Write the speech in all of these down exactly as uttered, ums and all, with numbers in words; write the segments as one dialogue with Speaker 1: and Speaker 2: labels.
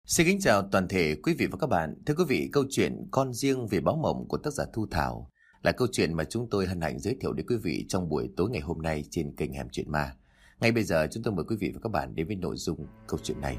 Speaker 1: Xin kính chào toàn thể quý vị và các bạn. Thưa quý vị, câu chuyện Con riêng về báo mộng của tác giả Thu Thảo là câu chuyện mà chúng tôi hân hạnh giới thiệu đến quý vị trong buổi tối ngày hôm nay trên kênh Hẻm Chuyện Ma. Ngay bây giờ chúng tôi mời quý vị và các bạn đến với nội dung câu chuyện này.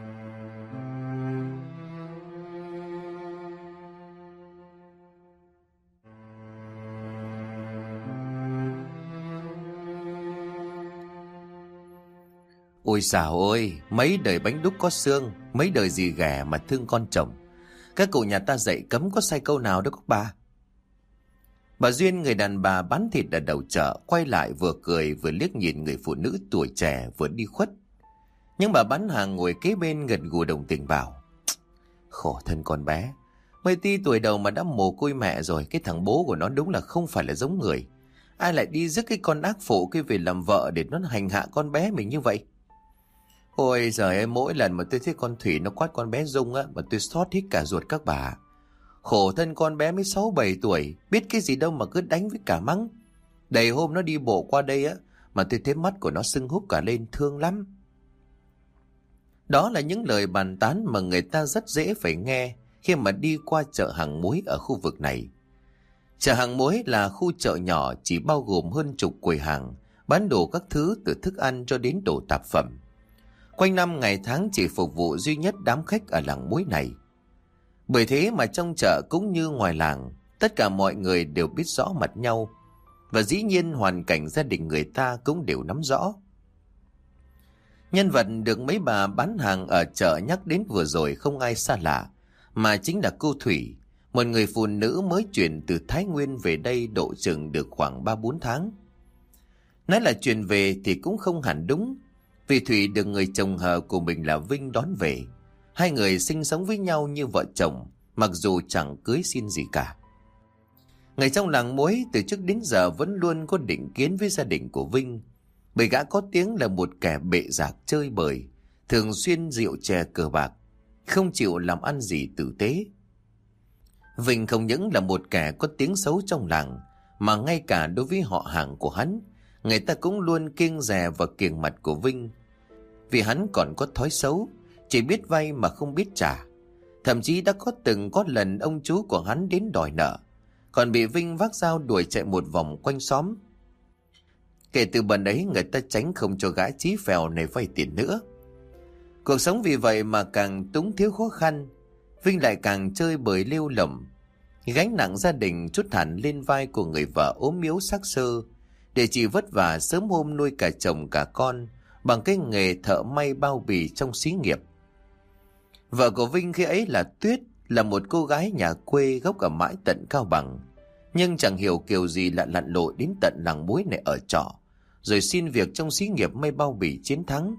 Speaker 1: Ôi xào ôi, mấy đời bánh đúc có xương, mấy đời gì ghẻ mà thương con chồng. Các cụ nhà ta dạy cấm có sai câu nào đâu các bà. Bà Duyên, người đàn bà bán thịt ở đầu chợ, quay lại vừa cười vừa liếc nhìn người phụ nữ tuổi trẻ vừa đi khuất. Nhưng bà bán hàng ngồi kế bên gật gù đồng tình bảo: khổ thân con bé, mấy ti tuổi đầu mà đã mồ côi mẹ rồi. Cái thằng bố của nó đúng là không phải là giống người. Ai lại đi rước cái con ác phụ kia về làm vợ để nó hành hạ con bé mình như vậy. Ôi giời ơi, mỗi lần mà tôi thấy con Thủy nó quát con bé Dung á, mà tôi xót hết cả ruột các bà. Khổ thân con bé mới sáu bảy tuổi, biết cái gì đâu mà cứ đánh với cả mắng. Đầy hôm nó đi bộ qua đây á, mà tôi thấy mắt của nó sưng húp cả lên, thương lắm. Đó là những lời bàn tán mà người ta rất dễ phải nghe khi mà đi qua chợ hàng muối ở khu vực này. Chợ hàng muối là khu chợ nhỏ chỉ bao gồm hơn chục quầy hàng, bán đồ các thứ từ thức ăn cho đến đồ tạp phẩm. Quanh năm ngày tháng chỉ phục vụ duy nhất đám khách ở làng muối này. Bởi thế mà trong chợ cũng như ngoài làng, tất cả mọi người đều biết rõ mặt nhau. Và dĩ nhiên hoàn cảnh gia đình người ta cũng đều nắm rõ. Nhân vật được mấy bà bán hàng ở chợ nhắc đến vừa rồi không ai xa lạ, mà chính là cô Thủy, một người phụ nữ mới chuyển từ Thái Nguyên về đây độ chừng được khoảng ba bốn tháng. Nói là chuyển về thì cũng không hẳn đúng, vì Thủy được người chồng hờ của mình là Vinh đón về. Hai người sinh sống với nhau như vợ chồng, mặc dù chẳng cưới xin gì cả. Người trong làng muối từ trước đến giờ vẫn luôn có định kiến với gia đình của Vinh, bởi gã có tiếng là một kẻ bệ rạc chơi bời, thường xuyên rượu chè cờ bạc, không chịu làm ăn gì tử tế. Vinh không những là một kẻ có tiếng xấu trong làng, mà ngay cả đối với họ hàng của hắn, người ta cũng luôn kiêng dè và kiêng mặt của Vinh. Vì hắn còn có thói xấu, chỉ biết vay mà không biết trả. Thậm chí đã có từng có lần ông chú của hắn đến đòi nợ, còn bị Vinh vác dao đuổi chạy một vòng quanh xóm. Kể từ bần ấy người ta tránh không cho gã chí phèo này vay tiền nữa. Cuộc sống vì vậy mà càng túng thiếu khó khăn. Vinh lại càng chơi bời lêu lỏng, gánh nặng gia đình trút hẳn lên vai của người vợ ốm yếu xác xơ, để chỉ vất vả sớm hôm nuôi cả chồng cả con bằng cái nghề thợ may bao bì trong xí nghiệp. Vợ của Vinh khi ấy là Tuyết, là một cô gái nhà quê gốc ở mãi tận Cao Bằng, nhưng chẳng hiểu kiểu gì lại lặn lội đến tận làng muối này ở trọ, rồi xin việc trong xí nghiệp may bao bì Chiến Thắng.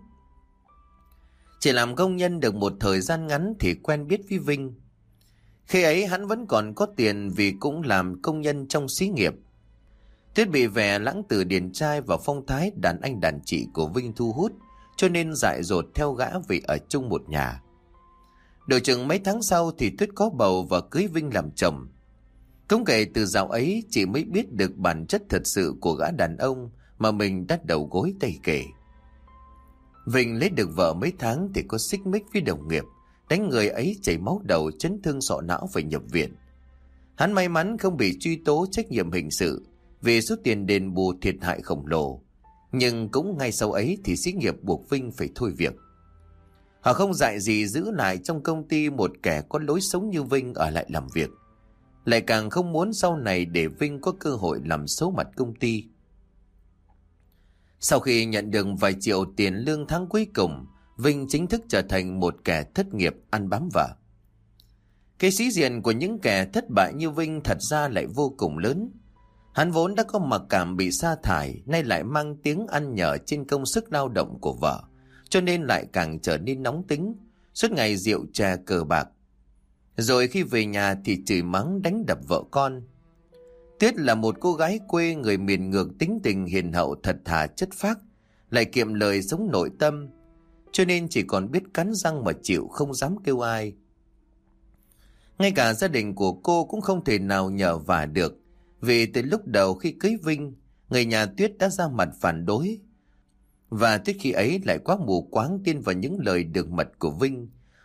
Speaker 1: Chỉ làm công nhân được một thời gian ngắn thì quen biết với Vinh. Khi ấy hắn vẫn còn có tiền vì cũng làm công nhân trong xí nghiệp. Tuyết bị vẻ lãng tử điển trai và phong thái đàn anh đàn chị của Vinh thu hút, cho nên dại dột theo gã vì ở chung một nhà. Độ chừng mấy tháng sau thì Tuyết có bầu và cưới Vinh làm chồng. Cũng kể từ dạo ấy chị mới biết được bản chất thật sự của gã đàn ông mà mình đã đầu gối tay kể. Vinh lấy được vợ mấy tháng thì có xích mích với đồng nghiệp, đánh người ấy chảy máu đầu, chấn thương sọ não phải nhập viện. Hắn may mắn không bị truy tố trách nhiệm hình sự vì số tiền đền bù thiệt hại khổng lồ, nhưng cũng ngay sau ấy thì xí nghiệp buộc Vinh phải thôi việc. Họ không dại gì giữ lại trong công ty một kẻ có lối sống như Vinh ở lại làm việc, lại càng không muốn sau này để Vinh có cơ hội làm xấu mặt công ty. Sau khi nhận được vài triệu tiền lương tháng cuối cùng, Vinh chính thức trở thành một kẻ thất nghiệp ăn bám vợ. Cái sĩ diện của những kẻ thất bại như Vinh thật ra lại vô cùng lớn. Hắn vốn đã có mặc cảm bị sa thải, nay lại mang tiếng ăn nhờ trên công sức lao động của vợ, cho nên lại càng trở nên nóng tính, suốt ngày rượu chè cờ bạc. Rồi khi về nhà thì chửi mắng đánh đập vợ con. Tuyết là một cô gái quê người miền ngược, tính tình hiền hậu thật thà chất phác, lại kiệm lời sống nội tâm, cho nên chỉ còn biết cắn răng mà chịu, không dám kêu ai. Ngay cả gia đình của cô cũng không thể nào nhờ vả được, vì từ lúc đầu khi cưới Vinh, người nhà Tuyết đã ra mặt phản đối. Và Tuyết khi ấy lại quá mù quáng tin vào những lời đường mật của Vinh,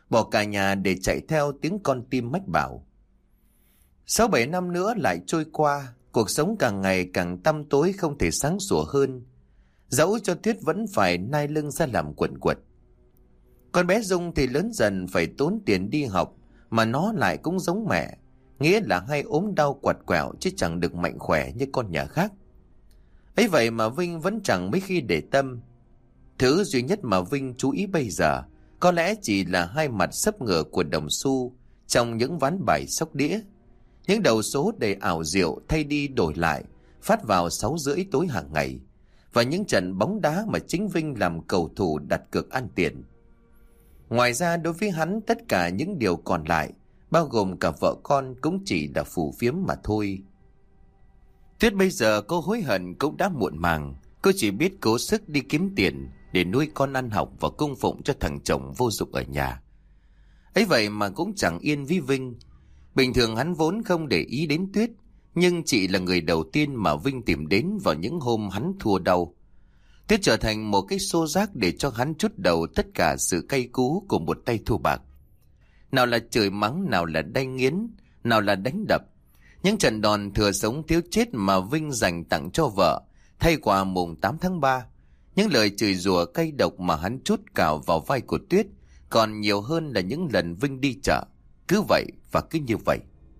Speaker 1: bỏ cả nhà để chạy theo tiếng con tim mách bảo. Sáu bảy năm nữa lại trôi qua, cuộc sống càng ngày càng tăm tối không thể sáng sủa hơn. Dẫu cho Tuyết vẫn phải nai lưng ra làm quần quật. Con bé Dung thì lớn dần phải tốn tiền đi học, mà nó lại cũng giống mẹ, nghĩa là hay ốm đau quặt quẹo chứ chẳng được mạnh khỏe như con nhà khác. Ấy vậy mà Vinh vẫn chẳng mấy khi để tâm. Thứ duy nhất mà Vinh chú ý bây giờ có lẽ chỉ là hai mặt sấp ngửa của đồng xu trong những ván bài sóc đĩa. Những đầu số đầy ảo diệu thay đi đổi lại, phát vào sáu rưỡi tối hàng ngày. Và những trận bóng đá mà chính Vinh làm cầu thủ đặt cược ăn tiền. Ngoài ra đối với hắn, tất cả những điều còn lại, bao gồm cả vợ con, cũng chỉ là phù phiếm mà thôi. Tuyết bây giờ cô hối hận cũng đã muộn màng. Cô chỉ biết cố sức đi kiếm tiền để nuôi con ăn học và cung phụng cho thằng chồng vô dụng ở nhà. Ấy vậy mà cũng chẳng yên với Vinh. Bình thường hắn vốn không để ý đến Tuyết, nhưng chị là người đầu tiên mà Vinh tìm đến vào những hôm hắn thua đau. Tuyết trở thành một cái xô rác để cho hắn trút đầu tất cả sự cay cú của một tay thua bạc. Nào là chửi mắng, nào là đay nghiến, nào là đánh đập. Những trận đòn thừa sống thiếu chết mà Vinh dành tặng cho vợ thay quà mùng tám tháng ba. Những lời chửi rủa cay độc mà hắn trút cào vào vai của Tuyết còn nhiều hơn là những lần Vinh đi chợ. Cứ vậy và cứ như vậy.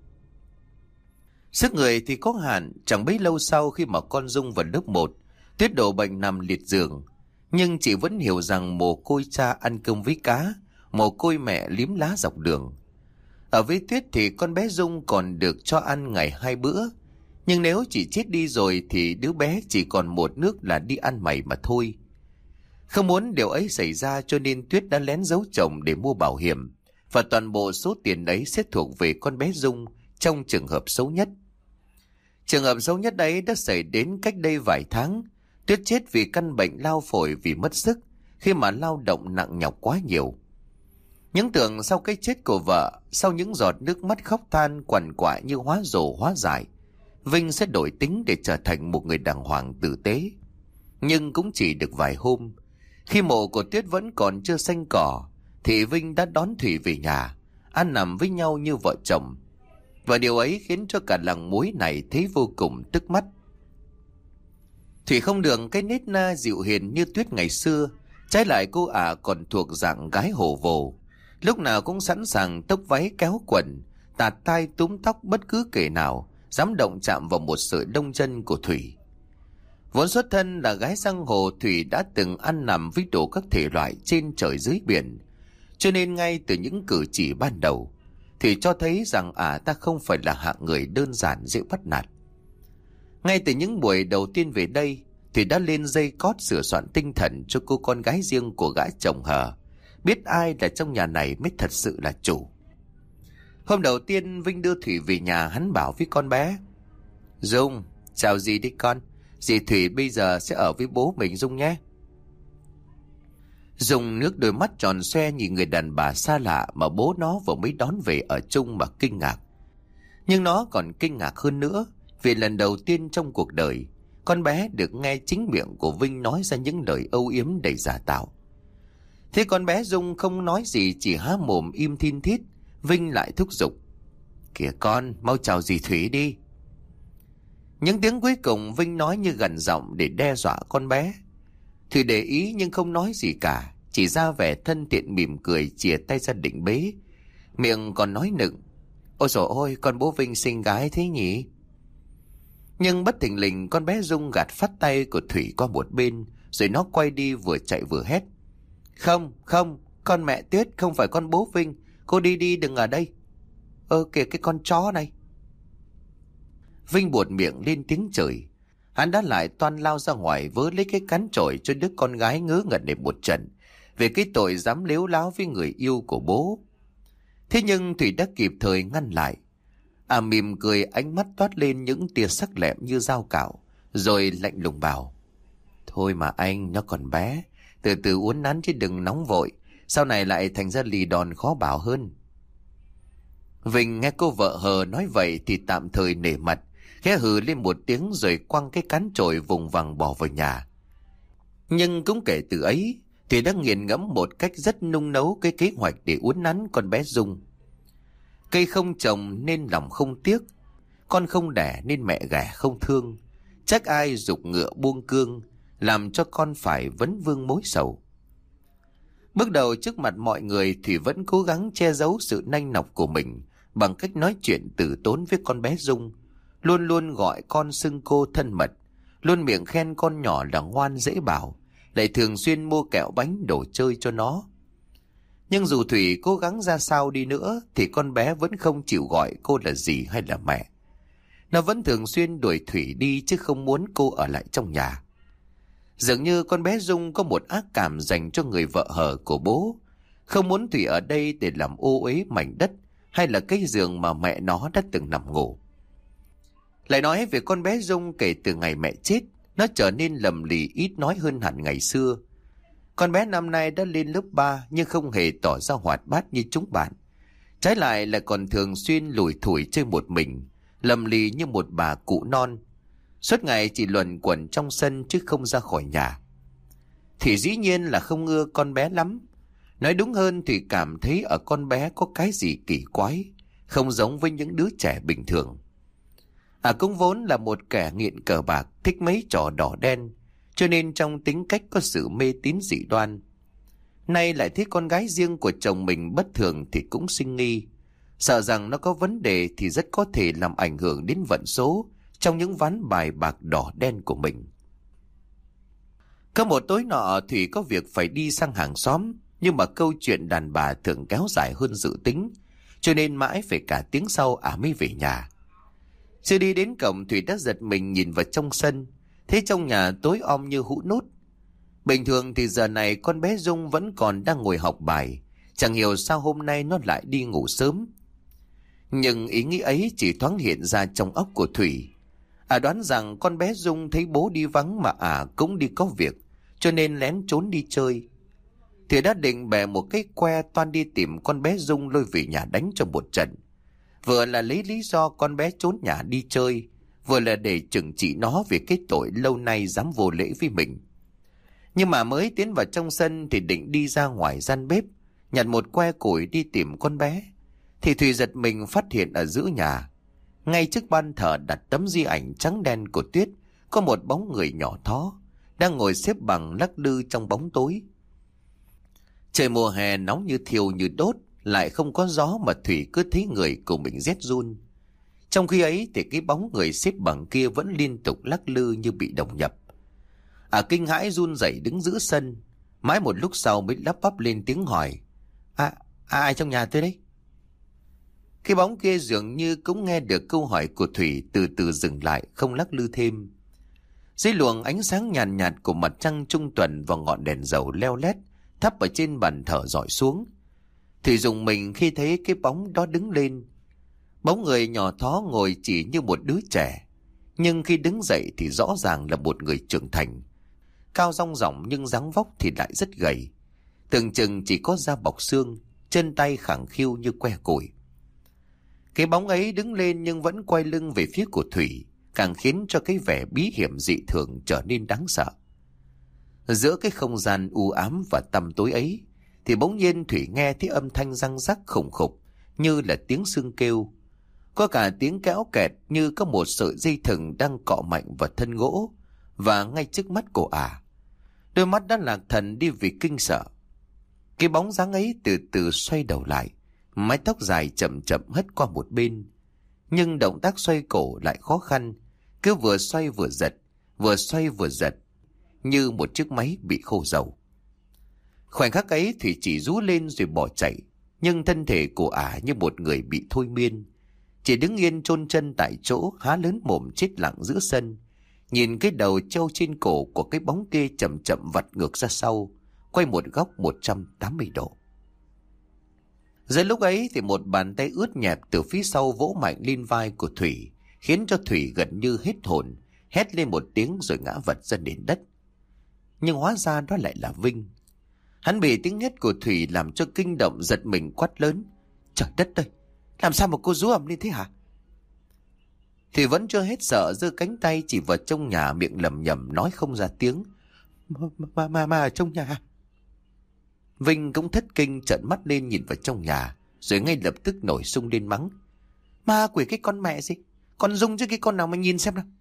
Speaker 1: Sức người thì có hạn. Chẳng bấy lâu sau khi mà con Dung vào lớp một, Tuyết đổ bệnh nằm liệt giường. Nhưng chị vẫn hiểu rằng mồ côi cha ăn cơm với cá, mồ côi mẹ liếm lá dọc đường. Ở với Tuyết thì con bé Dung còn được cho ăn ngày hai bữa. Nhưng nếu chị chết đi rồi thì đứa bé chỉ còn một nước là đi ăn mày mà thôi. Không muốn điều ấy xảy ra cho nên Tuyết đã lén giấu chồng để mua bảo hiểm. Và toàn bộ số tiền ấy sẽ thuộc về con bé Dung trong trường hợp xấu nhất. Trường hợp xấu nhất ấy đã xảy đến cách đây vài tháng. Tuyết chết vì căn bệnh lao phổi vì mất sức khi mà lao động nặng nhọc quá nhiều. Những tưởng sau cái chết của vợ, sau những giọt nước mắt khóc than quằn quại như hóa rổ hóa giải, Vinh sẽ đổi tính để trở thành một người đàng hoàng tử tế. Nhưng cũng chỉ được vài hôm. Khi mộ của Tuyết vẫn còn chưa xanh cỏ thì Vinh đã đón Thủy về nhà, ăn nằm với nhau như vợ chồng. Và điều ấy khiến cho cả làng muối này thấy vô cùng tức mắt. Thủy không được cái nết na dịu hiền như Tuyết ngày xưa. Trái lại cô ả còn thuộc dạng gái hổ vồ, lúc nào cũng sẵn sàng tốc váy kéo quần, tạt tai túm tóc bất cứ kẻ nào dám động chạm vào một sợi lông chân của Thủy. Vốn xuất thân là gái giang hồ, Thủy đã từng ăn nằm với đủ các thể loại trên trời dưới biển. Cho nên ngay từ những cử chỉ ban đầu, Thủy cho thấy rằng ả ta không phải là hạng người đơn giản dễ bắt nạt. Ngay từ những buổi đầu tiên về đây, Thủy đã lên dây cót sửa soạn tinh thần cho cô con gái riêng của gã chồng hờ, biết ai là trong nhà này mới thật sự là chủ. Hôm đầu tiên Vinh đưa Thủy về nhà, hắn bảo với con bé: Dung, chào dì đi con. Dì Thủy bây giờ sẽ ở với bố mình Dung nhé. Dung nước đôi mắt tròn xoe nhìn người đàn bà xa lạ mà bố nó vừa mới đón về ở chung mà kinh ngạc. Nhưng nó còn kinh ngạc hơn nữa vì lần đầu tiên trong cuộc đời con bé được nghe chính miệng của Vinh nói ra những lời âu yếm đầy giả tạo. Thế con bé Dung không nói gì, chỉ há mồm im thin thít. Vinh lại thúc giục: Kìa con, mau chào dì Thủy đi. Những tiếng cuối cùng Vinh nói như gằn giọng để đe dọa con bé. Thủy để ý nhưng không nói gì cả, chỉ ra vẻ thân thiện mỉm cười chìa tay ra định bế. Miệng còn nói nựng: Ôi dồi ôi, con bố Vinh xinh gái thế nhỉ? Nhưng bất thình lình con bé Dung gạt phát tay của Thủy qua một bên, rồi nó quay đi vừa chạy vừa hét: Không, không, con mẹ Tuyết, không phải con bố Vinh. Cô đi đi, đừng ở đây. Ơ kìa cái con chó này. Vinh buột miệng lên tiếng chửi. Hắn đã lại toan lao ra ngoài vớ lấy cái cán chổi cho đứa con gái ngớ ngẩn để một trận về cái tội dám lếu láo với người yêu của bố. Thế nhưng Thủy đã kịp thời ngăn lại. À mỉm cười, ánh mắt toát lên những tia sắc lẹm như dao cạo, rồi lạnh lùng bảo: Thôi mà anh, nó còn bé, từ từ uốn nắn chứ đừng nóng vội, sau này lại thành ra lì đòn khó bảo hơn. Vinh nghe cô vợ hờ nói vậy thì tạm thời nể mặt, khẽ hừ lên một tiếng rồi quăng cái cán chổi vùng vằng bỏ vào nhà. Nhưng cũng kể từ ấy Thủy đã nghiền ngẫm một cách rất nung nấu cái kế hoạch để uốn nắn con bé Dung. Cây không trồng nên lòng không tiếc, con không đẻ nên mẹ ghẻ không thương. Trách ai giục ngựa buông cương, làm cho con phải vấn vương mối sầu. Bước đầu trước mặt mọi người, Thủy vẫn cố gắng che giấu sự nanh nọc của mình bằng cách nói chuyện từ tốn với con bé Dung, luôn luôn gọi con xưng cô thân mật, luôn miệng khen con nhỏ là ngoan dễ bảo, lại thường xuyên mua kẹo bánh đồ chơi cho nó. Nhưng dù Thủy cố gắng ra sao đi nữa thì con bé vẫn không chịu gọi cô là dì hay là mẹ. Nó vẫn thường xuyên đuổi Thủy đi chứ không muốn cô ở lại trong nhà. Dường như con bé Dung có một ác cảm dành cho người vợ hờ của bố, không muốn Thủy ở đây để làm ô uế mảnh đất hay là cái giường mà mẹ nó đã từng nằm ngủ. Lại nói về con bé Dung, kể từ ngày mẹ chết, nó trở nên lầm lì ít nói hơn hẳn ngày xưa. Con bé năm nay đã lên lớp ba nhưng không hề tỏ ra hoạt bát như chúng bạn. Trái lại là còn thường xuyên lủi thủi chơi một mình, lầm lì như một bà cụ non. Suốt ngày chỉ luẩn quẩn trong sân chứ không ra khỏi nhà. Thì dĩ nhiên là không ưa con bé lắm. Nói đúng hơn thì cảm thấy ở con bé có cái gì kỳ quái, không giống với những đứa trẻ bình thường. À cũng vốn là một kẻ nghiện cờ bạc, thích mấy trò đỏ đen, cho nên trong tính cách có sự mê tín dị đoan. Nay lại thấy con gái riêng của chồng mình bất thường thì cũng sinh nghi, sợ rằng nó có vấn đề thì rất có thể làm ảnh hưởng đến vận số trong những ván bài bạc đỏ đen của mình. Có một tối nọ Thủy có việc phải đi sang hàng xóm, nhưng mà câu chuyện đàn bà thường kéo dài hơn dự tính, cho nên mãi phải cả tiếng sau ả mới về nhà. Chưa đi đến cổng, Thủy đã giật mình nhìn vào trong sân, thấy trong nhà tối om như hũ nút. Bình thường thì giờ này con bé Dung vẫn còn đang ngồi học bài, chẳng hiểu sao hôm nay nó lại đi ngủ sớm. Nhưng ý nghĩ ấy chỉ thoáng hiện ra trong óc của Thủy. À đoán rằng con bé Dung thấy bố đi vắng mà à cũng đi có việc, cho nên lén trốn đi chơi. Thủy đã định bè một cái que toan đi tìm con bé Dung lôi về nhà đánh cho một trận. Vừa là lấy lý do con bé trốn nhà đi chơi, vừa là để trừng trị nó về cái tội lâu nay dám vô lễ với mình. Nhưng mà mới tiến vào trong sân thì định đi ra ngoài gian bếp, nhặt một que củi đi tìm con bé, thì Thùy giật mình phát hiện ở giữa nhà, ngay trước ban thờ đặt tấm di ảnh trắng đen của Tuyết, có một bóng người nhỏ thó đang ngồi xếp bằng lắc lư trong bóng tối. Trời mùa hè nóng như thiêu như đốt, lại không có gió mà Thủy cứ thấy người của mình rét run. Trong khi ấy thì cái bóng người xếp bằng kia vẫn liên tục lắc lư như bị đồng nhập. À kinh hãi run rẩy đứng giữa sân, mãi một lúc sau mới lắp bắp lên tiếng hỏi: À, à ai trong nhà tôi đấy? Cái bóng kia dường như cũng nghe được câu hỏi của Thủy, từ từ dừng lại, không lắc lư thêm. Dưới luồng ánh sáng nhàn nhạt, nhạt của mặt trăng trung tuần và ngọn đèn dầu leo lét thắp ở trên bàn thờ rọi xuống, Thủy rùng mình khi thấy cái bóng đó đứng lên. Bóng người nhỏ thó ngồi chỉ như một đứa trẻ, nhưng khi đứng dậy thì rõ ràng là một người trưởng thành, cao rong ròng nhưng dáng vóc thì lại rất gầy, tưởng chừng chỉ có da bọc xương, chân tay khẳng khiu như que củi. Cái bóng ấy đứng lên nhưng vẫn quay lưng về phía của Thủy, càng khiến cho cái vẻ bí hiểm dị thường trở nên đáng sợ. Giữa cái không gian u ám và tăm tối ấy thì bỗng nhiên Thủy nghe thấy âm thanh răng rắc khủng khục như là tiếng xương kêu, có cả tiếng kéo kẹt như có một sợi dây thừng đang cọ mạnh vào thân gỗ, và ngay trước mắt của ả, à, đôi mắt đã lạc thần đi vì kinh sợ. Cái bóng dáng ấy từ từ xoay đầu lại, mái tóc dài chậm chậm hất qua một bên, nhưng động tác xoay cổ lại khó khăn, cứ vừa xoay vừa giật, vừa xoay vừa giật, như một chiếc máy bị khô dầu. Khoảnh khắc ấy Thủy chỉ rú lên rồi bỏ chạy, nhưng thân thể của ả như một người bị thôi miên, chỉ đứng yên chôn chân tại chỗ, há lớn mồm chết lặng giữa sân, nhìn cái đầu treo trên cổ của cái bóng kia chậm chậm vặt ngược ra sau, quay một góc một trăm tám mươi độ. Giữa lúc ấy thì một bàn tay ướt nhẹp từ phía sau vỗ mạnh lên vai của Thủy, khiến cho Thủy gần như hết hồn, hét lên một tiếng rồi ngã vật ra nền đất. Nhưng hóa ra đó lại là Vinh. Hắn bị tiếng hét của Thủy làm cho kinh động, giật mình quát lớn: Trời đất ơi, làm sao mà cô rú ầm lên thế hả? Thủy vẫn chưa hết sợ, giơ cánh tay chỉ vào trong nhà, miệng lẩm nhẩm nói không ra tiếng: Mà, mà, mà, mà ở trong nhà. Vinh cũng thất kinh trợn mắt lên nhìn vào trong nhà, rồi ngay lập tức nổi sung lên mắng. Ma quỷ cái con mẹ gì, con Dung chứ cái con nào mà nhìn xem nào.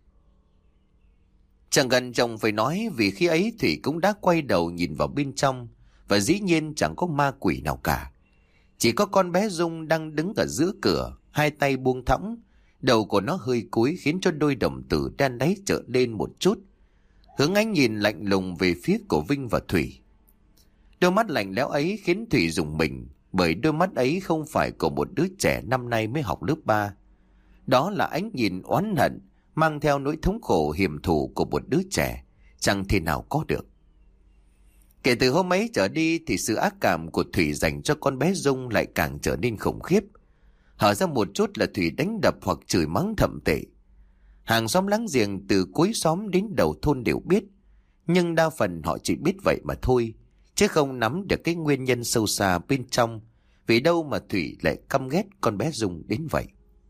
Speaker 1: Chẳng cần chồng phải nói, vì khi ấy Thủy cũng đã quay đầu nhìn vào bên trong, và dĩ nhiên chẳng có ma quỷ nào cả. Chỉ có con bé Dung đang đứng ở giữa cửa, hai tay buông thõng, đầu của nó hơi cúi khiến cho đôi đồng tử đen đáy trở lên một chút, hướng ánh nhìn lạnh lùng về phía của Vinh và Thủy. Đôi mắt lạnh lẽo ấy khiến Thủy rùng mình, bởi đôi mắt ấy không phải của một đứa trẻ năm nay mới học lớp ba. Đó là ánh nhìn oán hận, mang theo nỗi thống khổ hiểm thù của một đứa trẻ, chẳng thể nào có được. Kể từ hôm ấy trở đi thì sự ác cảm của Thủy dành cho con bé Dung lại càng trở nên khủng khiếp. Hở ra một chút là Thủy đánh đập hoặc chửi mắng thậm tệ. Hàng xóm láng giềng từ cuối xóm đến đầu thôn đều biết, nhưng đa phần họ chỉ biết vậy mà thôi, chứ không nắm được cái nguyên nhân sâu xa bên trong, vì đâu mà Thủy lại căm ghét con bé Dung đến vậy.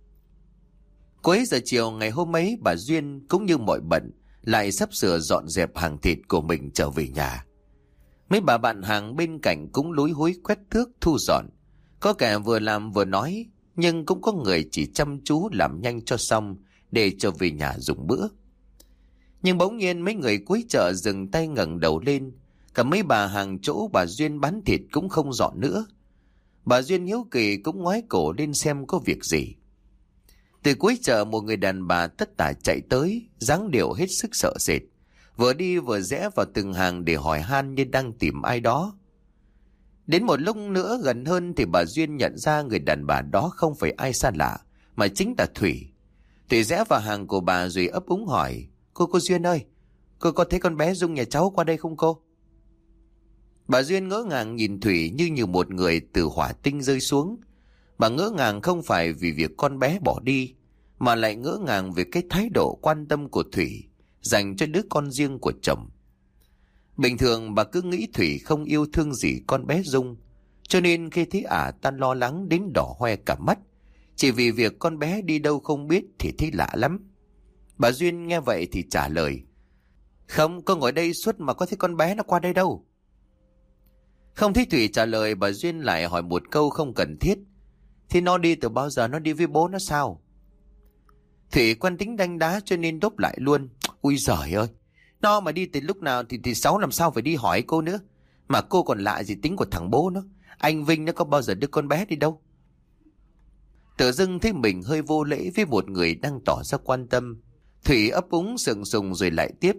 Speaker 1: Cuối giờ chiều ngày hôm ấy, bà Duyên cũng như mọi bận lại sắp sửa dọn dẹp hàng thịt của mình trở về nhà. Mấy bà bạn hàng bên cạnh cũng lúi húi quét thước thu dọn, có kẻ vừa làm vừa nói, nhưng cũng có người chỉ chăm chú làm nhanh cho xong để trở về nhà dùng bữa. Nhưng bỗng nhiên mấy người cuối chợ dừng tay ngẩng đầu lên, cả mấy bà hàng chỗ bà Duyên bán thịt cũng không dọn nữa. Bà Duyên hiếu kỳ cũng ngoái cổ lên xem có việc gì. Từ cuối chợ một người đàn bà tất tả chạy tới, dáng điệu hết sức sợ sệt, vừa đi vừa rẽ vào từng hàng để hỏi han như đang tìm ai đó. Đến một lúc nữa gần hơn thì bà Duyên nhận ra người đàn bà đó không phải ai xa lạ, mà chính là Thủy. Thủy rẽ vào hàng của bà rồi ấp úng hỏi, Cô cô Duyên ơi, cô có thấy con bé Dung nhà cháu qua đây không cô? Bà Duyên ngỡ ngàng nhìn Thủy như như một người từ hỏa tinh rơi xuống. Bà ngỡ ngàng không phải vì việc con bé bỏ đi, mà lại ngỡ ngàng về cái thái độ quan tâm của Thủy dành cho đứa con riêng của chồng. Bình thường bà cứ nghĩ Thủy không yêu thương gì con bé Dung, cho nên khi thấy ả ta lo lắng đến đỏ hoe cả mắt, chỉ vì việc con bé đi đâu không biết thì thấy lạ lắm. Bà Duyên nghe vậy thì trả lời, Không, con ngồi đây suốt mà có thấy con bé nó qua đây đâu. Không thấy Thủy trả lời, bà Duyên lại hỏi một câu không cần thiết, Thì nó đi từ bao giờ, nó đi với bố nó sao? Thủy quan tính đanh đá cho nên đốp lại luôn, Ui giời ơi, nó mà đi từ lúc nào thì thì Sáu làm sao phải đi hỏi cô nữa. Mà cô còn lạ gì tính của thằng bố nó. Anh Vinh nó có bao giờ đưa con bé đi đâu. Tự dưng thấy mình hơi vô lễ với một người đang tỏ ra quan tâm. Thủy ấp úng sừng sùng rồi lại tiếp,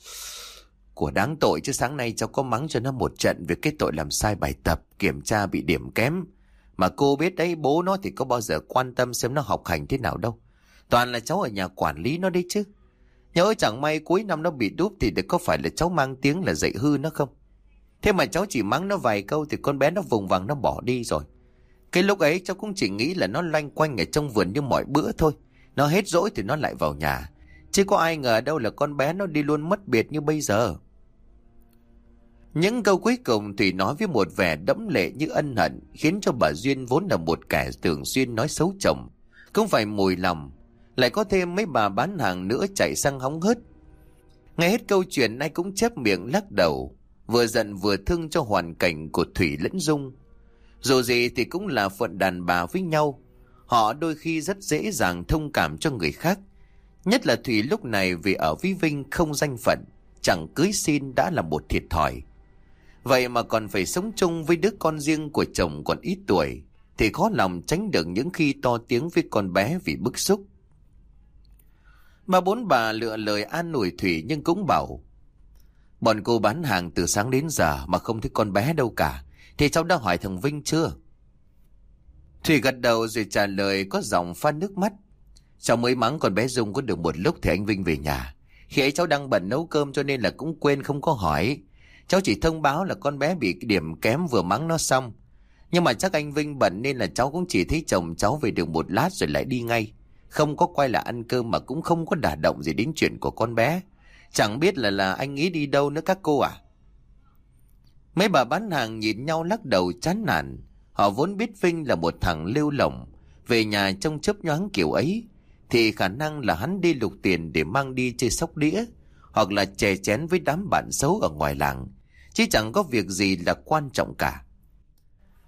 Speaker 1: Của đáng tội chứ, sáng nay cháu có mắng cho nó một trận về cái tội làm sai bài tập, kiểm tra bị điểm kém. Mà cô biết đấy, bố nó thì có bao giờ quan tâm xem nó học hành thế nào đâu. Toàn là cháu ở nhà quản lý nó đấy chứ. Nhớ chẳng may cuối năm nó bị đúp thì có phải là cháu mang tiếng là dạy hư nó không? Thế mà cháu chỉ mắng nó vài câu thì con bé nó vùng vằng nó bỏ đi rồi. Cái lúc ấy cháu cũng chỉ nghĩ là nó loanh quanh ở trong vườn như mọi bữa thôi. Nó hết dỗi thì nó lại vào nhà. Chứ có ai ngờ đâu là con bé nó đi luôn mất biệt như bây giờ. Những câu cuối cùng Thủy nói với một vẻ đẫm lệ như ân hận, khiến cho bà Duyên vốn là một kẻ thường xuyên nói xấu chồng cũng phải mùi lòng. Lại có thêm mấy bà bán hàng nữa chạy sang hóng hớt. Nghe hết câu chuyện ai cũng chép miệng lắc đầu, vừa giận vừa thương cho hoàn cảnh của Thủy lẫn Dung. Dù gì thì cũng là phận đàn bà với nhau, họ đôi khi rất dễ dàng thông cảm cho người khác. Nhất là Thủy lúc này vì ở với Vinh không danh phận, chẳng cưới xin đã là một thiệt thòi. Vậy mà còn phải sống chung với đứa con riêng của chồng còn ít tuổi, thì khó lòng tránh được những khi to tiếng với con bé vì bức xúc. Ba bốn bà lựa lời an ủi Thủy nhưng cũng bảo, Bọn cô bán hàng từ sáng đến giờ mà không thấy con bé đâu cả, thì cháu đã hỏi thằng Vinh chưa? Thủy gật đầu rồi trả lời có giọng pha nước mắt, Cháu mới mắng con bé Dung có được một lúc thì anh Vinh về nhà. Khi ấy cháu đang bận nấu cơm cho nên là cũng quên không có hỏi. Cháu chỉ thông báo là con bé bị điểm kém vừa mắng nó xong. Nhưng mà chắc anh Vinh bận nên là cháu cũng chỉ thấy chồng cháu về được một lát rồi lại đi ngay. Không có quay lại ăn cơm mà cũng không có đả động gì đến chuyện của con bé. Chẳng biết là là anh nghĩ đi đâu nữa các cô à? Mấy bà bán hàng nhìn nhau lắc đầu chán nản. Họ vốn biết Vinh là một thằng lêu lỏng, về nhà trong chớp nhoáng kiểu ấy thì khả năng là hắn đi lục tiền để mang đi chơi sóc đĩa, hoặc là chè chén với đám bạn xấu ở ngoài làng, chứ chẳng có việc gì là quan trọng cả.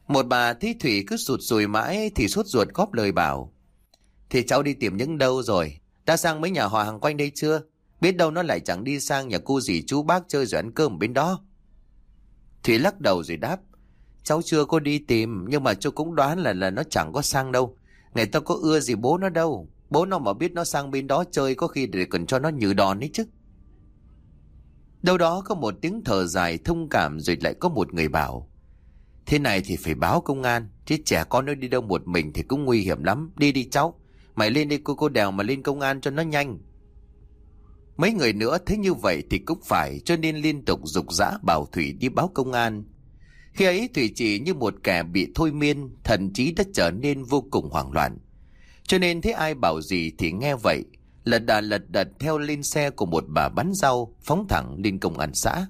Speaker 1: Một bà thấy Thủy cứ sụt sùi mãi thì sốt ruột góp lời bảo: Thì cháu đi tìm những đâu rồi? Đã sang mấy nhà họ hàng quanh đây chưa? Biết đâu nó lại chẳng đi sang nhà cô dì chú bác chơi rồi ăn cơm bên đó. Thủy lắc đầu rồi đáp: Cháu chưa có đi tìm, nhưng mà cháu cũng đoán là là nó chẳng có sang đâu. Người ta có ưa gì bố nó đâu. Bố nó mà biết nó sang bên đó chơi có khi để còn cho nó nhử đòn ấy chứ. Đâu đó có một tiếng thở dài thông cảm, rồi lại có một người bảo: Thế này thì phải báo công an, chứ trẻ con nó đi đâu một mình thì cũng nguy hiểm lắm. Đi đi cháu, mày lên đi cô cô đèo mà lên công an cho nó nhanh. Mấy người nữa thấy như vậy thì cũng phải, cho nên liên tục giục giã bảo Thủy đi báo công an. Khi ấy Thủy chỉ như một kẻ bị thôi miên, thần trí đã trở nên vô cùng hoảng loạn. Cho nên thấy ai bảo gì thì nghe vậy, lật đà lật đật theo lên xe của một bà bán rau, phóng thẳng lên công an xã.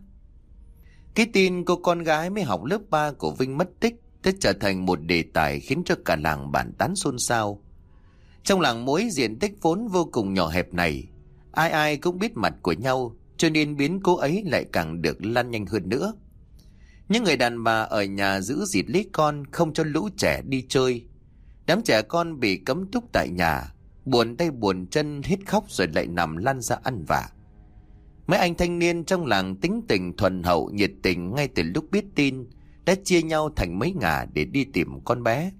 Speaker 1: Cái tin cô con gái mới học lớp ba của Vinh mất tích đã trở thành một đề tài khiến cho cả làng bàn tán xôn xao. Trong làng mối diện tích vốn vô cùng nhỏ hẹp này, ai ai cũng biết mặt của nhau, cho nên biến cố ấy lại càng được lan nhanh hơn nữa. Những người đàn bà ở nhà giữ gìn lấy con, không cho lũ trẻ đi chơi. Đám trẻ con bị cấm túc tại nhà, buồn tay buồn chân hít khóc rồi lại nằm lăn ra ăn vạ. Mấy anh thanh niên trong làng tính tình thuần hậu nhiệt tình, ngay từ lúc biết tin đã chia nhau thành mấy ngả để đi tìm con bé.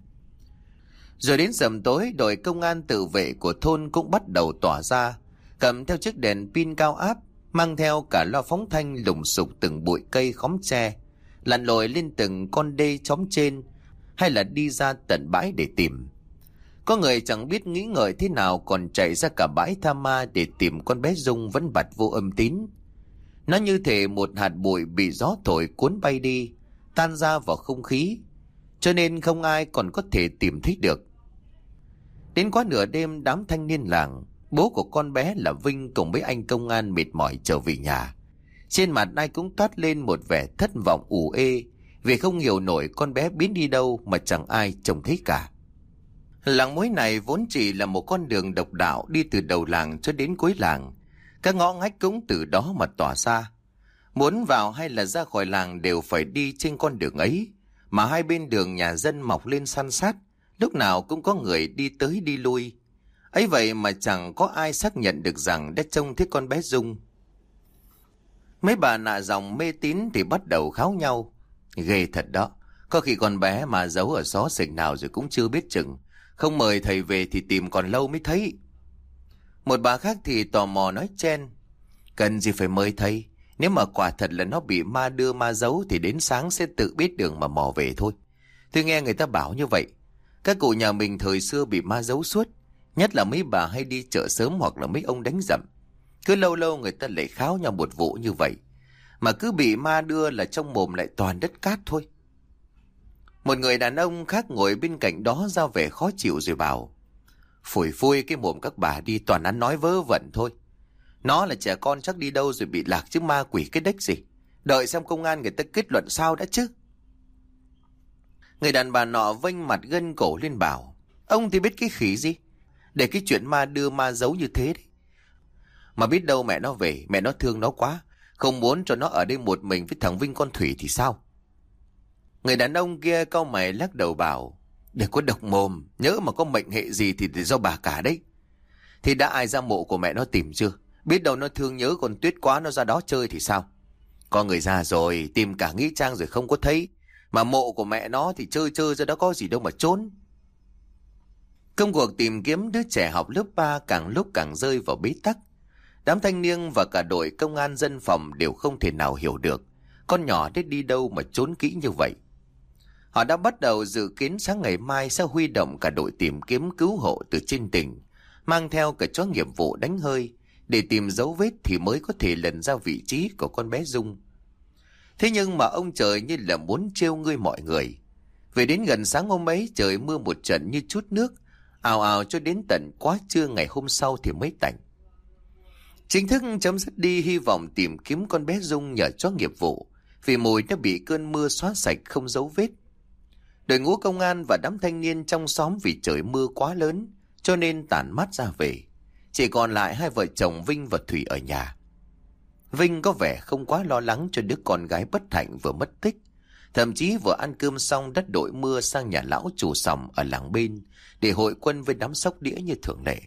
Speaker 1: Rồi đến sầm tối, đội công an tự vệ của thôn cũng bắt đầu tỏa ra, cầm theo chiếc đèn pin cao áp, mang theo cả loa phóng thanh lùng sục từng bụi cây khóm tre, lặn lội lên từng con đê chóm trên, hay là đi ra tận bãi để tìm. Có người chẳng biết nghĩ ngợi thế nào còn chạy ra cả bãi Tha Ma để tìm con bé Dung vẫn bặt vô âm tín. Nó như thể một hạt bụi bị gió thổi cuốn bay đi, tan ra vào không khí, cho nên không ai còn có thể tìm thấy được. Đến quá nửa đêm, đám thanh niên làng, bố của con bé là Vinh cùng mấy anh công an mệt mỏi trở về nhà. Trên mặt ai cũng toát lên một vẻ thất vọng ù ê, vì không hiểu nổi con bé biến đi đâu mà chẳng ai trông thấy cả. Làng mối này vốn chỉ là một con đường độc đạo đi từ đầu làng cho đến cuối làng. Các ngõ ngách cũng từ đó mà tỏa ra. Muốn vào hay là ra khỏi làng đều phải đi trên con đường ấy, mà hai bên đường nhà dân mọc lên san sát, lúc nào cũng có người đi tới đi lui. Ấy vậy mà chẳng có ai xác nhận được rằng đã trông thấy con bé Dung. Mấy bà nạ dòng mê tín thì bắt đầu kháo nhau: Ghê thật đó, có khi con bé mà giấu ở xó xỉnh nào rồi cũng chưa biết chừng. Không mời thầy về thì tìm còn lâu mới thấy. Một bà khác thì tò mò nói chen: Cần gì phải mời thầy, nếu mà quả thật là nó bị ma đưa ma giấu thì đến sáng sẽ tự biết đường mà mò về thôi. Tôi nghe người ta bảo như vậy. Các cụ nhà mình thời xưa bị ma giấu suốt, nhất là mấy bà hay đi chợ sớm hoặc là mấy ông đánh dậm. Cứ lâu lâu người ta lại kháo nhau một vụ như vậy, mà cứ bị ma đưa là trong mồm lại toàn đất cát thôi. Một người đàn ông khác ngồi bên cạnh đó ra vẻ khó chịu rồi bảo: Phủi phui cái mồm các bà đi, toàn ăn nói vớ vẩn thôi. Nó là trẻ con chắc đi đâu rồi bị lạc chứ ma quỷ cái đếch gì. Đợi xem công an người ta kết luận sao đã chứ. Người đàn bà nọ vênh mặt gân cổ lên bảo: Ông thì biết cái khỉ gì, để cái chuyện ma đưa ma giấu như thế đấy. Mà biết đâu mẹ nó về, mẹ nó thương nó quá, không muốn cho nó ở đây một mình với thằng Vinh con Thủy thì sao? Người đàn ông kia cau mày lắc đầu bảo: Đừng có độc mồm, nhớ mà có mệnh hệ gì thì do bà cả đấy. Thì đã ai ra mộ của mẹ nó tìm chưa? Biết đâu nó thương nhớ con Tuyết quá, nó ra đó chơi thì sao? Có người ra rồi, tìm cả nghĩa trang rồi không có thấy. Mà mộ của mẹ nó thì chơi chơi ra đó có gì đâu mà trốn. Công cuộc tìm kiếm đứa trẻ học lớp ba càng lúc càng rơi vào bế tắc. Đám thanh niên và cả đội công an dân phòng đều không thể nào hiểu được con nhỏ đấy đi đâu mà trốn kỹ như vậy. Họ đã bắt đầu dự kiến sáng ngày mai sẽ huy động cả đội tìm kiếm cứu hộ từ trên tỉnh, mang theo cả chó nghiệp vụ đánh hơi để tìm dấu vết thì mới có thể lần ra vị trí của con bé Dung. Thế nhưng mà ông trời như là muốn trêu ngươi mọi người. Về đến gần sáng hôm ấy, trời mưa một trận như chút nước, ào ào cho đến tận quá trưa ngày hôm sau thì mới tạnh. Chính thức chấm dứt đi hy vọng tìm kiếm con bé Dung nhờ chó nghiệp vụ, vì mùi đã bị cơn mưa xóa sạch không dấu vết. Đội ngũ công an và đám thanh niên trong xóm vì trời mưa quá lớn cho nên tản mát ra về. Chỉ còn lại hai vợ chồng Vinh và Thủy ở nhà. Vinh có vẻ không quá lo lắng cho đứa con gái bất hạnh vừa mất tích. Thậm chí vừa ăn cơm xong đã đội mưa sang nhà lão chủ sòng ở làng bên để hội quân với đám sóc đĩa như thường lệ.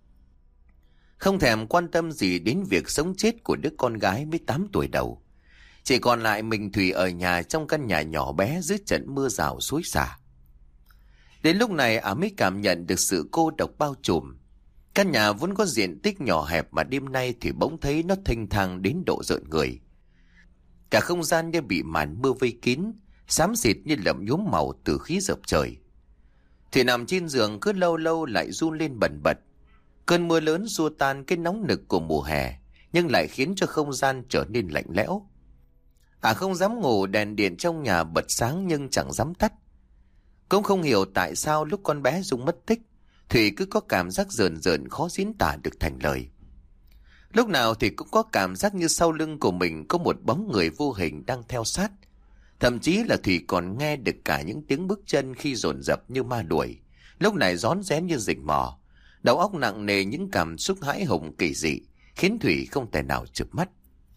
Speaker 1: Không thèm quan tâm gì đến việc sống chết của đứa con gái mới tám tuổi đầu. Chỉ còn lại mình Thủy ở nhà trong căn nhà nhỏ bé dưới trận mưa rào xối xả. Đến lúc này ả mới cảm nhận được sự cô độc bao trùm. Căn nhà vốn có diện tích nhỏ hẹp mà đêm nay thì bỗng thấy nó thênh thang đến độ rợn người. Cả không gian như bị màn mưa vây kín, xám xịt như lậm nhuốm màu từ khí dập trời. Thủy nằm trên giường cứ lâu lâu lại run lên bần bật. Cơn mưa lớn xua tan cái nóng nực của mùa hè, nhưng lại khiến cho không gian trở nên lạnh lẽo. À không dám ngủ, đèn điện trong nhà bật sáng nhưng chẳng dám tắt. Cũng không hiểu tại sao lúc con bé Dung mất tích, Thủy cứ có cảm giác rờn rợn khó diễn tả được thành lời. Lúc nào thì cũng có cảm giác như sau lưng của mình có một bóng người vô hình đang theo sát. Thậm chí là Thủy còn nghe được cả những tiếng bước chân khi dồn dập như ma đuổi, lúc này rón rén như rình mò. Đầu óc nặng nề những cảm xúc hãi hùng kỳ dị, khiến Thủy không thể nào chợp mắt.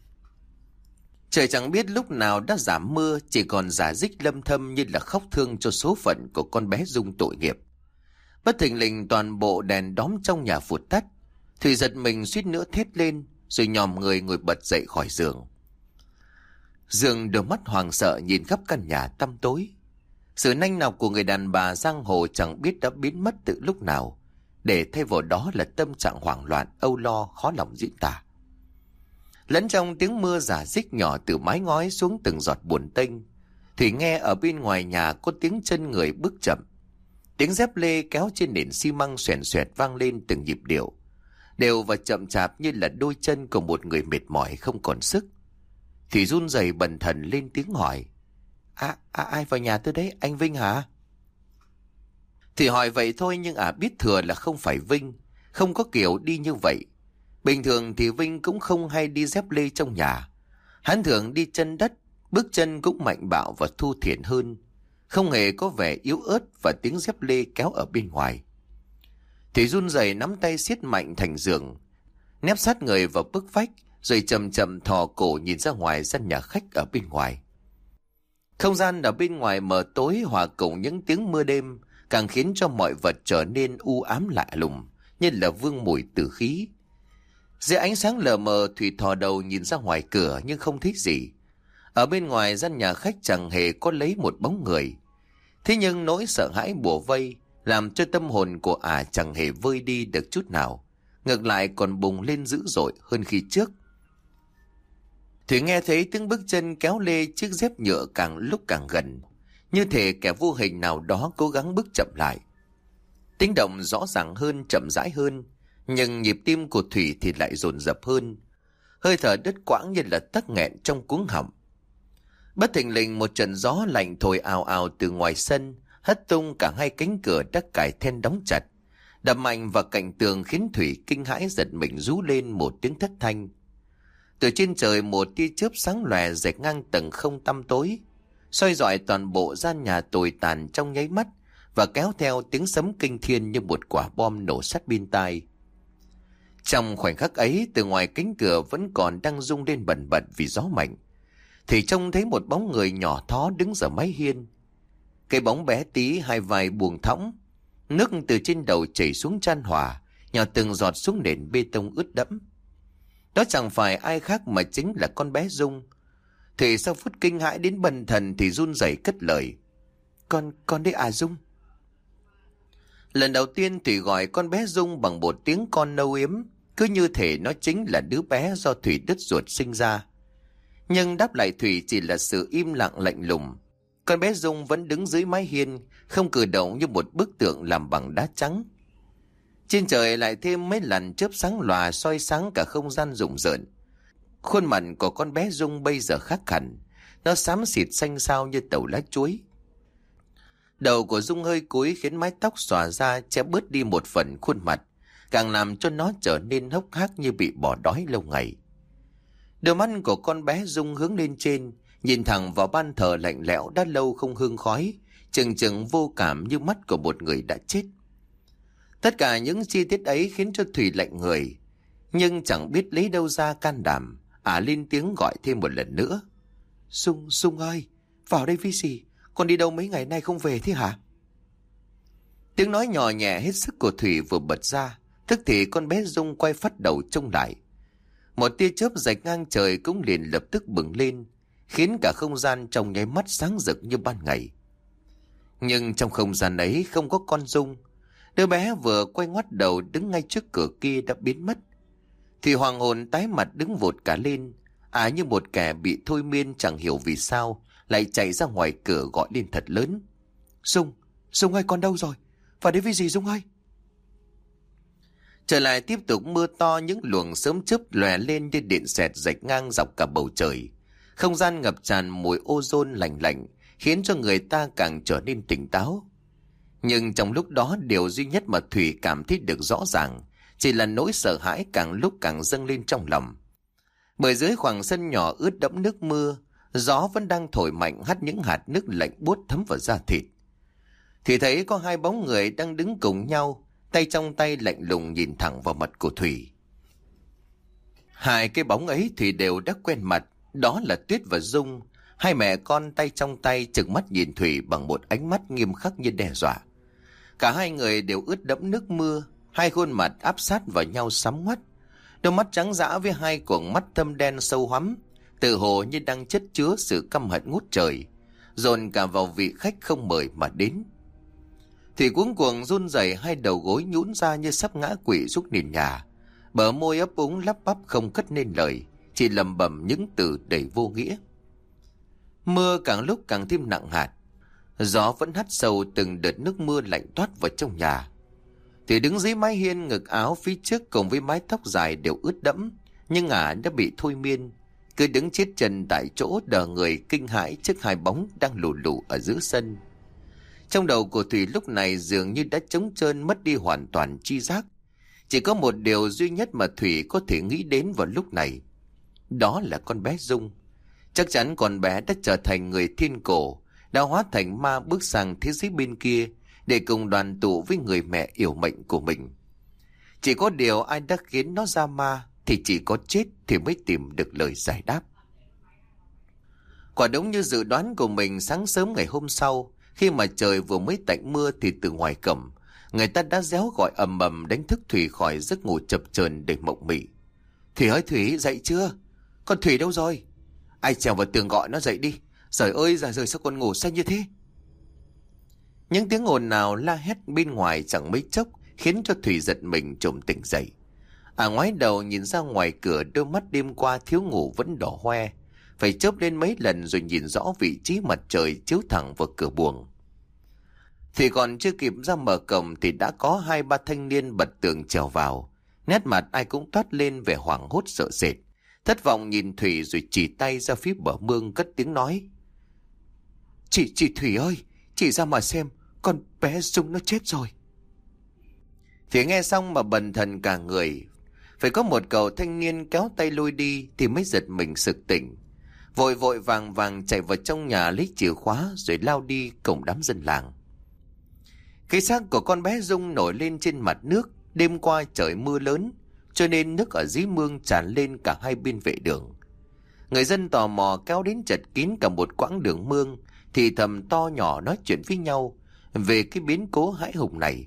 Speaker 1: Trời chẳng biết lúc nào đã giảm mưa, chỉ còn rả rích lâm thâm như là khóc thương cho số phận của con bé Dung tội nghiệp. Bất thình lình toàn bộ đèn đóm trong nhà vụt tắt. Thủy giật mình suýt nữa thét lên, rồi nhòm người ngồi bật dậy khỏi giường. Dương đôi mắt hoàng sợ nhìn khắp căn nhà tăm tối. Sự nanh nọc của người đàn bà giang hồ chẳng biết đã biến mất từ lúc nào, để thay vào đó là tâm trạng hoảng loạn, âu lo, khó lòng diễn tả. Lẫn trong tiếng mưa rả rích nhỏ từ mái ngói xuống từng giọt buồn tênh, Thủy nghe ở bên ngoài nhà có tiếng chân người bước chậm. Tiếng dép lê kéo trên nền xi măng xoèn xoẹt vang lên từng nhịp điệu, đều và chậm chạp như là đôi chân của một người mệt mỏi không còn sức. Thủy run rẩy bần thần lên tiếng hỏi: À, à ai vào nhà tôi đấy, anh Vinh hả? Thì hỏi vậy thôi nhưng ả à biết thừa là không phải Vinh, không có kiểu đi như vậy. Bình thường thì Vinh cũng không hay đi dép lê trong nhà. Hắn thường đi chân đất, bước chân cũng mạnh bạo và thu thiển hơn, không hề có vẻ yếu ớt và tiếng dép lê kéo ở bên ngoài. Thì run rẩy nắm tay siết mạnh thành giường, nép sát người vào bức vách, rồi chậm chậm thò cổ nhìn ra ngoài gian nhà khách ở bên ngoài. Không gian ở bên ngoài mờ tối hòa cùng những tiếng mưa đêm càng khiến cho mọi vật trở nên u ám lạ lùng, như là vương mùi tử khí. Dưới ánh sáng lờ mờ, Thủy thò đầu nhìn ra ngoài cửa nhưng không thấy gì. Ở bên ngoài gian nhà khách chẳng hề có lấy một bóng người. Thế nhưng nỗi sợ hãi bủa vây làm cho tâm hồn của ả chẳng hề vơi đi được chút nào, ngược lại còn bùng lên dữ dội hơn khi trước. Thủy nghe thấy tiếng bước chân kéo lê chiếc dép nhựa càng lúc càng gần, như thể kẻ vô hình nào đó cố gắng bước chậm lại. Tiếng động rõ ràng hơn, chậm rãi hơn, nhưng nhịp tim của Thủy thì lại dồn dập hơn. Hơi thở đứt quãng như là tắc nghẹn trong cuống họng. Bất thình lình một trận gió lạnh thổi ào ào từ ngoài sân, hất tung cả hai cánh cửa đã cài then đóng chặt, đập mạnh vào cạnh tường khiến Thủy kinh hãi giật mình rú lên một tiếng thất thanh. Từ trên trời một tia chớp sáng lòe rạch ngang tầng không tăm tối, soi rọi toàn bộ gian nhà tồi tàn trong nháy mắt, và kéo theo tiếng sấm kinh thiên như một quả bom nổ sát bên tai. Trong khoảnh khắc ấy, từ ngoài cánh cửa vẫn còn đang rung lên bần bật vì gió mạnh, thì trông thấy một bóng người nhỏ thó đứng ở mái hiên. Cái bóng bé tí, hai vai buông thõng, nước từ trên đầu chảy xuống chan hòa, nhỏ từng giọt xuống nền bê tông ướt đẫm. Đó chẳng phải ai khác mà chính là con bé Dung. Thì sau phút kinh hãi đến bần thần thì run rẩy cất lời: Con, con đấy à Dung? Lần đầu tiên Thủy gọi con bé Dung bằng một tiếng con nâu yếm, cứ như thể nó chính là đứa bé do Thủy đứt ruột sinh ra. Nhưng đáp lại Thủy chỉ là sự im lặng lạnh lùng. Con bé Dung vẫn đứng dưới mái hiên, không cử động như một bức tượng làm bằng đá trắng. Trên trời lại thêm mấy lần chớp sáng lòa soi sáng cả không gian rụng rợn. Khuôn mặt của con bé Dung bây giờ khác hẳn, nó xám xịt xanh xao như tàu lá chuối. Đầu của Dung hơi cúi khiến mái tóc xòa ra che bớt đi một phần khuôn mặt, càng làm cho nó trở nên hốc hác như bị bỏ đói lâu ngày. Đôi mắt của con bé Dung hướng lên trên, nhìn thẳng vào ban thờ lạnh lẽo đã lâu không hương khói, chừng chừng vô cảm như mắt của một người đã chết. Tất cả những chi tiết ấy khiến cho Thủy lạnh người, nhưng chẳng biết lấy đâu ra can đảm, ả lên tiếng gọi thêm một lần nữa: Dung, Dung ơi, Vào đây vì gì? Con đi đâu mấy ngày nay không về thế hả? Tiếng nói nhỏ nhẹ hết sức của Thủy vừa bật ra, tức thì con bé Dung quay phát đầu trông lại. Một tia chớp rạch ngang trời cũng liền lập tức bừng lên, khiến cả không gian trong nháy mắt sáng rực như ban ngày. Nhưng trong không gian ấy không có con Dung. Đứa bé vừa quay ngoắt đầu đứng ngay trước cửa kia đã biến mất. Thì hoàng hồn tái mặt đứng vụt cả lên, à như một kẻ bị thôi miên chẳng hiểu vì sao lại chạy ra ngoài cửa gọi lên thật lớn. Dung, Dung ơi, con đâu rồi? Vào đấy với gì Dung ơi? Trở lại tiếp tục mưa to, những luồng sớm chớp lòe lên như điện xẹt rạch ngang dọc cả bầu trời. Không gian ngập tràn mùi ozone lạnh lạnh, khiến cho người ta càng trở nên tỉnh táo. Nhưng trong lúc đó điều duy nhất mà Thủy cảm thấy được rõ ràng chỉ là nỗi sợ hãi càng lúc càng dâng lên trong lòng. Bởi dưới khoảng sân nhỏ ướt đẫm nước mưa, gió vẫn đang thổi mạnh hắt những hạt nước lạnh buốt thấm vào da thịt. Thì thấy có hai bóng người đang đứng cùng nhau, tay trong tay lạnh lùng nhìn thẳng vào mặt của Thủy. Hai cái bóng ấy thì đều đã quen mặt, đó là Tuyết và Dung. Hai mẹ con tay trong tay trừng mắt nhìn Thủy bằng một ánh mắt nghiêm khắc như đe dọa. Cả hai người đều ướt đẫm nước mưa, hai khuôn mặt áp sát vào nhau sắm ngoắt. Đôi mắt trắng dã với hai cuồng mắt thâm đen sâu hoắm, tự hồ như đang chất chứa sự căm hận ngút trời, dồn cả vào vị khách không mời mà đến. Thì cuống cuồng run rẩy, hai đầu gối nhũn ra như sắp ngã quỵ xuống nền nhà, bờ môi ấp úng lắp bắp không cất nên lời, chỉ lẩm bẩm những từ đầy vô nghĩa. Mưa càng lúc càng thêm nặng hạt, gió vẫn hắt sâu từng đợt nước mưa lạnh toát vào trong nhà. Thì đứng dưới mái hiên, ngực áo phía trước cùng với mái tóc dài đều ướt đẫm, nhưng ả đã bị thôi miên, cứ đứng chết chân tại chỗ đờ người kinh hãi trước hai bóng đang lù lù ở giữa sân. Trong đầu của Thủy lúc này dường như đã trống trơn, mất đi hoàn toàn tri giác. Chỉ có một điều duy nhất mà Thủy có thể nghĩ đến vào lúc này, đó là con bé Dung. Chắc chắn con bé đã trở thành người thiên cổ, đã hóa thành ma bước sang thế giới bên kia để cùng đoàn tụ với người mẹ yểu mệnh của mình. Chỉ có điều ai đã khiến nó ra ma thì chỉ có chết thì mới tìm được lời giải đáp. Quả đúng như dự đoán của mình, sáng sớm ngày hôm sau, khi mà trời vừa mới tạnh mưa thì từ ngoài cổng, người ta đã réo gọi ầm ầm đánh thức Thủy khỏi giấc ngủ chập chờn để mộng mị. Thủy ơi, Thủy dậy chưa? Con Thủy đâu rồi? Ai trèo vào tường gọi nó dậy đi. Trời ơi, già rồi sao con ngủ say như thế? Những tiếng ồn nào la hét bên ngoài chẳng mấy chốc khiến cho Thủy giật mình trồm tỉnh dậy. À ngoái đầu nhìn ra ngoài cửa, đôi mắt đêm qua thiếu ngủ vẫn đỏ hoe, phải chớp lên mấy lần rồi nhìn rõ vị trí mặt trời chiếu thẳng vào cửa buồng. Thì còn chưa kịp ra mở cổng thì đã có hai ba thanh niên bật tường trèo vào. Nét mặt ai cũng toát lên vẻ hoảng hốt sợ sệt, thất vọng nhìn Thủy rồi chỉ tay ra phía bờ mương cất tiếng nói. Chị, chị Thủy ơi, chị ra mà xem, con bé Dung nó chết rồi. Thì nghe xong mà bần thần cả người. Phải có một cậu thanh niên kéo tay lôi đi thì mới giật mình sực tỉnh. Vội vội vàng vàng chạy vào trong nhà lấy chìa khóa rồi lao đi cùng đám dân làng. Cái xác của con bé Dung nổi lên trên mặt nước. Đêm qua trời mưa lớn cho nên nước ở dưới mương tràn lên cả hai bên vệ đường. Người dân tò mò kéo đến chật kín cả một quãng đường mương, thì thầm to nhỏ nói chuyện với nhau về cái biến cố hãi hùng này.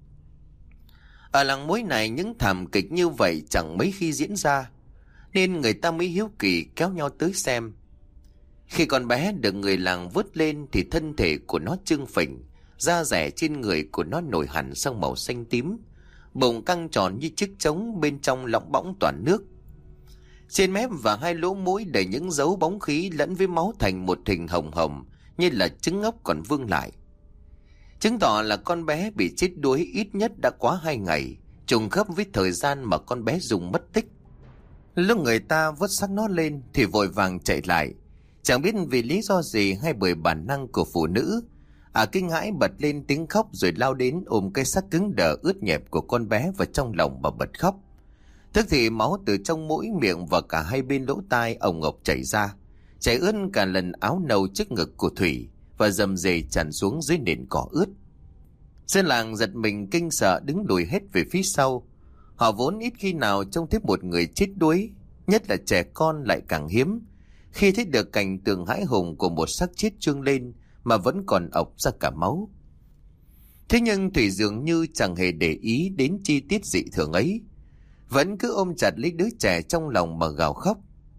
Speaker 1: Ở làng Muối này những thảm kịch như vậy chẳng mấy khi diễn ra, nên người ta mới hiếu kỳ kéo nhau tới xem. Khi con bé được người làng vớt lên thì thân thể của nó trưng phình, da rẻ trên người của nó nổi hẳn sang màu xanh tím, bụng căng tròn như chiếc trống, bên trong lỏng bõng toàn nước. Trên mép và hai lỗ mũi đầy những dấu bóng khí lẫn với máu thành một hình hồng hồng như là trứng ốc còn vương lại, chứng tỏ là con bé bị chết đuối ít nhất đã quá hai ngày, trùng khớp với thời gian mà con bé Dung mất tích. Lúc người ta vớt xác nó lên thì vội vàng chạy lại, chẳng biết vì lý do gì hay bởi bản năng của phụ nữ, à kinh hãi bật lên tiếng khóc rồi lao đến ôm cái xác cứng đờ ướt nhẹp của con bé vào trong lòng mà bật khóc. Tức thì máu từ trong mũi, miệng và cả hai bên lỗ tai ồng ộc chảy ra, chảy ướt cả lần áo nâu trước ngực của Thủy và rầm rề tràn xuống dưới nền cỏ ướt. Dân làng giật mình kinh sợ đứng lùi hết về phía sau. Họ vốn ít khi nào trông thấy một người chết đuối, nhất là trẻ con lại càng hiếm, khi thấy được cảnh tượng hãi hùng của một xác chết trương lên mà vẫn còn ọc ra cả máu. Thế nhưng Thủy dường như chẳng hề để ý đến chi tiết dị thường ấy, vẫn cứ ôm chặt lấy đứa trẻ trong lòng mà gào khóc.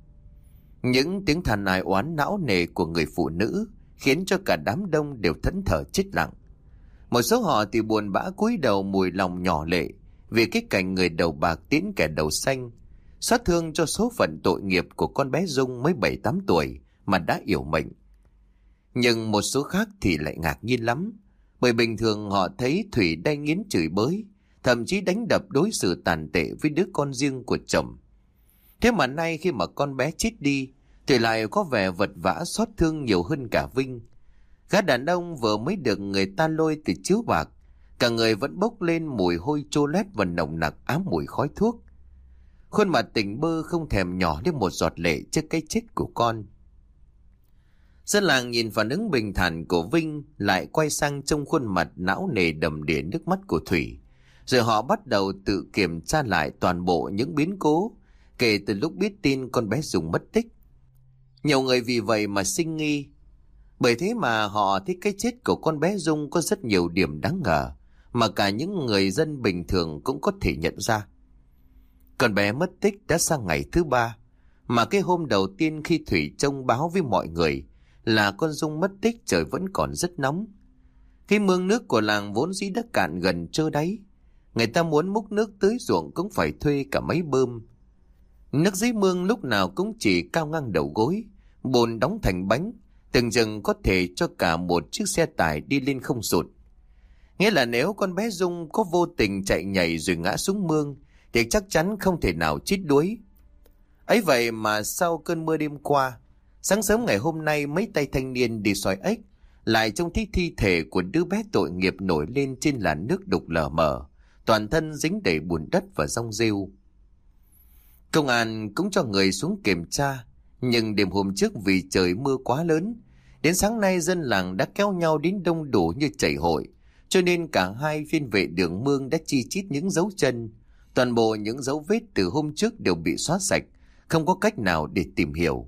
Speaker 1: Những tiếng than ai oán não nề của người phụ nữ khiến cho cả đám đông đều thẫn thờ chết lặng. Một số họ thì buồn bã cúi đầu mùi lòng nhỏ lệ vì cái cảnh người đầu bạc tiễn kẻ đầu xanh, xót thương cho số phận tội nghiệp của con bé Dung mới bảy tám tuổi mà đã yểu mệnh. Nhưng một số khác thì lại ngạc nhiên lắm, bởi bình thường họ thấy Thủy đay nghiến chửi bới, thậm chí đánh đập đối xử tàn tệ với đứa con riêng của chồng. Thế mà nay khi mà con bé chết đi thì lại có vẻ vật vã xót thương nhiều hơn cả Vinh. Gã đàn ông vừa mới được người ta lôi từ chiếu bạc, cả người vẫn bốc lên mùi hôi chô lét và nồng nặc ám mùi khói thuốc. Khuôn mặt tỉnh bơ không thèm nhỏ đến một giọt lệ trước cái chết của con. Dân làng nhìn phản ứng bình thản của Vinh lại quay sang trong khuôn mặt não nề đầm đìa nước mắt của Thủy. Rồi họ bắt đầu tự kiểm tra lại toàn bộ những biến cố kể từ lúc biết tin con bé Dung mất tích. Nhiều người vì vậy mà sinh nghi. Bởi thế mà họ thấy cái chết của con bé Dung có rất nhiều điểm đáng ngờ mà cả những người dân bình thường cũng có thể nhận ra. Con bé mất tích đã sang ngày thứ ba, mà cái hôm đầu tiên khi Thủy thông báo với mọi người là con Dung mất tích trời vẫn còn rất nóng. Cái mương nước của làng vốn dĩ đã cạn gần trơ đáy. Người ta muốn múc nước tưới ruộng cũng phải thuê cả máy bơm. Nước dưới mương lúc nào cũng chỉ cao ngang đầu gối, bồn đóng thành bánh, từng chừng có thể cho cả một chiếc xe tải đi lên không sụt. Nghĩa là nếu con bé Dung có vô tình chạy nhảy rồi ngã xuống mương thì chắc chắn không thể nào chết đuối. Ấy vậy mà sau cơn mưa đêm qua, sáng sớm ngày hôm nay mấy tay thanh niên đi soi ếch lại trông thấy thi thể của đứa bé tội nghiệp nổi lên trên làn nước đục lờ mờ, toàn thân dính đầy bùn đất và rong rêu. Công an cũng cho người xuống kiểm tra, nhưng đêm hôm trước vì trời mưa quá lớn, đến sáng nay dân làng đã kéo nhau đến đông đủ như chảy hội, cho nên cả hai viên vệ đường mương đã chi chít những dấu chân. Toàn bộ những dấu vết từ hôm trước đều bị xóa sạch, không có cách nào để tìm hiểu.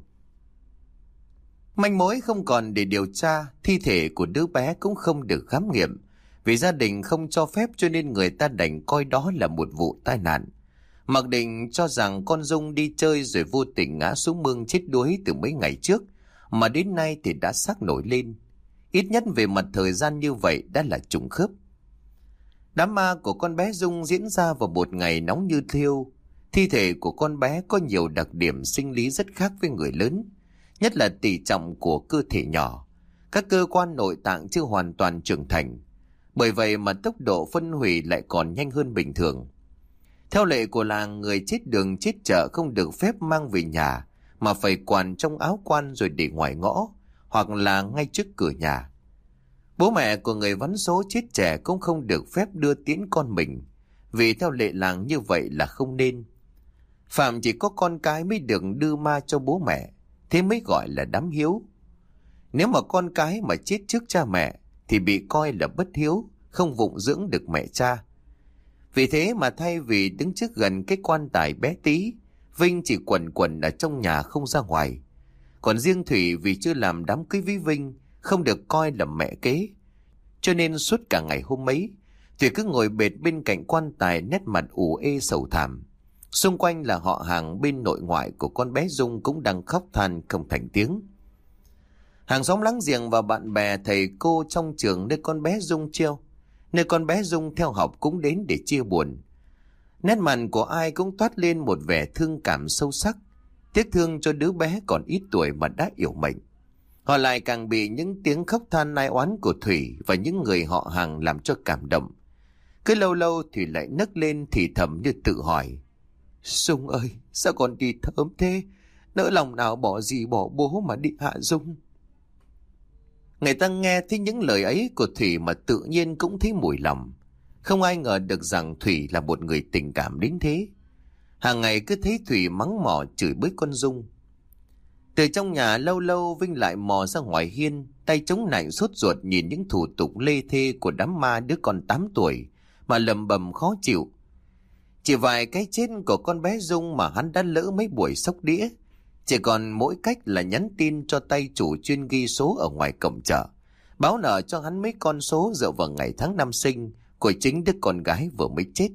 Speaker 1: Manh mối không còn để điều tra, thi thể của đứa bé cũng không được khám nghiệm. Vì gia đình không cho phép cho nên người ta đành coi đó là một vụ tai nạn. Mặc định cho rằng con Dung đi chơi rồi vô tình ngã xuống mương chết đuối từ mấy ngày trước, mà đến nay thì đã xác nổi lên. Ít nhất về mặt thời gian như vậy đã là trùng khớp. Đám ma của con bé Dung diễn ra vào một ngày nóng như thiêu. Thi thể của con bé có nhiều đặc điểm sinh lý rất khác với người lớn, nhất là tỷ trọng của cơ thể nhỏ. Các cơ quan nội tạng chưa hoàn toàn trưởng thành, bởi vậy mà tốc độ phân hủy lại còn nhanh hơn bình thường. Theo lệ của làng, người chết đường chết chợ không được phép mang về nhà, mà phải quàng trong áo quan rồi để ngoài ngõ, hoặc là ngay trước cửa nhà. Bố mẹ của người vắn số chết trẻ cũng không được phép đưa tiễn con mình, vì theo lệ làng như vậy là không nên. Phạm chỉ có con cái mới được đưa ma cho bố mẹ, thế mới gọi là đám hiếu. Nếu mà con cái mà chết trước cha mẹ thì bị coi là bất hiếu, không vụng dưỡng được mẹ cha. Vì thế mà thay vì đứng trước gần cái quan tài bé tí, Vinh chỉ quẩn quẩn ở trong nhà không ra ngoài. Còn riêng Thủy vì chưa làm đám cưới với Vinh, không được coi là mẹ kế, cho nên suốt cả ngày hôm ấy, Thủy cứ ngồi bệt bên cạnh quan tài, nét mặt ủ ê sầu thảm. Xung quanh là họ hàng bên nội ngoại của con bé Dung cũng đang khóc than không thành tiếng. Hàng xóm láng giềng và bạn bè, thầy cô trong trường nơi con bé Dung treo, nơi con bé Dung theo học cũng đến để chia buồn. Nét mặt của ai cũng toát lên một vẻ thương cảm sâu sắc, tiếc thương cho đứa bé còn ít tuổi mà đã yểu mệnh. Họ lại càng bị những tiếng khóc than nai oán của Thủy và những người họ hàng làm cho cảm động. Cứ lâu lâu Thủy lại nấc lên thì thầm như tự hỏi: Dung ơi, sao con đi thớm thế? Nỡ lòng nào bỏ dì bỏ bố mà đi hạ Dung. Người ta nghe thấy những lời ấy của Thủy mà tự nhiên cũng thấy mùi lòng. Không ai ngờ được rằng Thủy là một người tình cảm đến thế. Hàng ngày cứ thấy Thủy mắng mỏ chửi bới con Dung. Từ trong nhà lâu lâu Vinh lại mò ra ngoài hiên, tay chống nạnh sốt ruột nhìn những thủ tục lê thê của đám ma đứa con tám tuổi mà lầm bầm khó chịu. Chỉ vài cái chết của con bé Dung mà hắn đã lỡ mấy buổi sốc đĩa, Chỉ còn mỗi cách là nhắn tin cho tay chủ chuyên ghi số ở ngoài cổng chợ, báo nợ cho hắn mấy con số dựa vào ngày tháng năm sinh của chính đứa con gái vừa mới chết.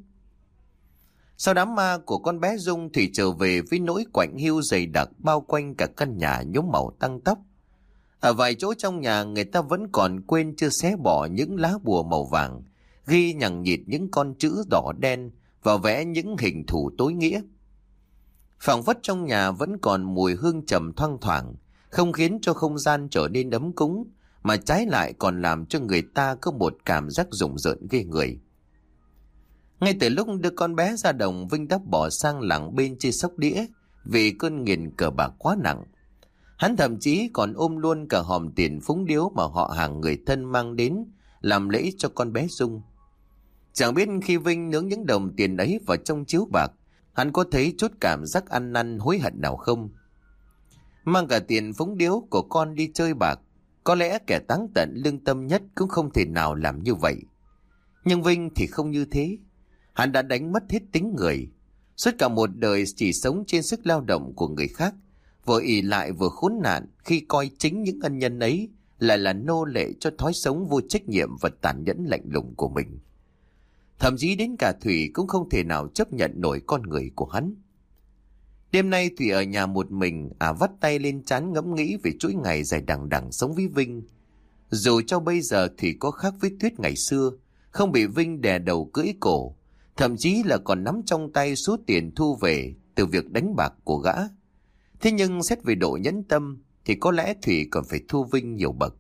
Speaker 1: Sau đám ma của con bé Dung, Thủy trở về với nỗi quạnh hiu dày đặc bao quanh cả căn nhà nhuốm màu tăng tóc. Ở vài chỗ trong nhà người ta vẫn còn quên chưa xé bỏ những lá bùa màu vàng, ghi nhằng nhịt những con chữ đỏ đen và vẽ những hình thù tối nghĩa. Phảng phất trong nhà vẫn còn mùi hương trầm thoang thoảng, không khiến cho không gian trở nên ấm cúng, mà trái lại còn làm cho người ta có một cảm giác rùng rợn ghê người. Ngay từ lúc đưa con bé ra đồng, Vinh đã bỏ sang làng bên chơi sóc đĩa vì cơn nghiện cờ bạc quá nặng. Hắn thậm chí còn ôm luôn cả hòm tiền phúng điếu mà họ hàng người thân mang đến làm lễ cho con bé Dung. Chẳng biết khi Vinh nướng những đồng tiền ấy vào trong chiếu bạc, hắn có thấy chút cảm giác ăn năn hối hận nào không? Mang cả tiền phúng điếu của con đi chơi bạc, có lẽ kẻ táng tận lương tâm nhất cũng không thể nào làm như vậy. Nhưng Vinh thì không như thế. Hắn đã đánh mất hết tính người. Suốt cả một đời chỉ sống trên sức lao động của người khác, vừa ỷ lại vừa khốn nạn khi coi chính những ân nhân ấy lại là nô lệ cho thói sống vô trách nhiệm và tàn nhẫn lạnh lùng của mình. Thậm chí đến cả Thủy cũng không thể nào chấp nhận nổi con người của hắn. Đêm nay Thủy ở nhà một mình, à vắt tay lên trán ngẫm nghĩ về chuỗi ngày dài đằng đẵng sống với Vinh. Dù cho bây giờ Thủy có khác với Tuyết ngày xưa, không bị Vinh đè đầu cưỡi cổ, thậm chí là còn nắm trong tay số tiền thu về từ việc đánh bạc của gã. Thế nhưng xét về độ nhẫn tâm thì có lẽ Thủy còn phải thua Vinh nhiều bậc.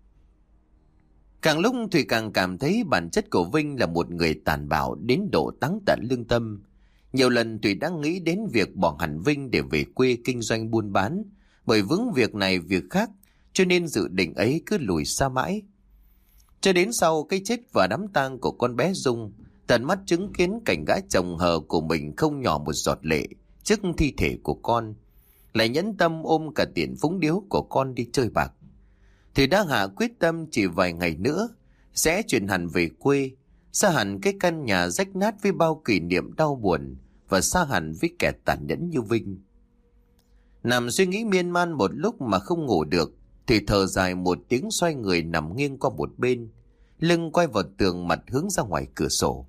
Speaker 1: Càng lúc Thủy càng cảm thấy bản chất của Vinh là một người tàn bạo đến độ táng tận lương tâm. Nhiều lần Thủy đã nghĩ đến việc bỏ hẳn Vinh để về quê kinh doanh buôn bán, bởi vướng việc này việc khác, cho nên dự định ấy cứ lùi xa mãi. Cho đến sau cái chết và đám tang của con bé Dung, tận mắt chứng kiến cảnh gã chồng hờ của mình không nhỏ một giọt lệ trước thi thể của con, lại nhẫn tâm ôm cả tiền phúng điếu của con đi chơi bạc, thì đã hạ quyết tâm chỉ vài ngày nữa sẽ chuyển hẳn về quê, xa hẳn cái căn nhà rách nát với bao kỷ niệm đau buồn, và xa hẳn với kẻ tàn nhẫn như Vinh. Nằm suy nghĩ miên man một lúc mà không ngủ được, thì thở dài một tiếng, xoay người nằm nghiêng qua một bên, lưng quay vào tường, mặt hướng ra ngoài cửa sổ.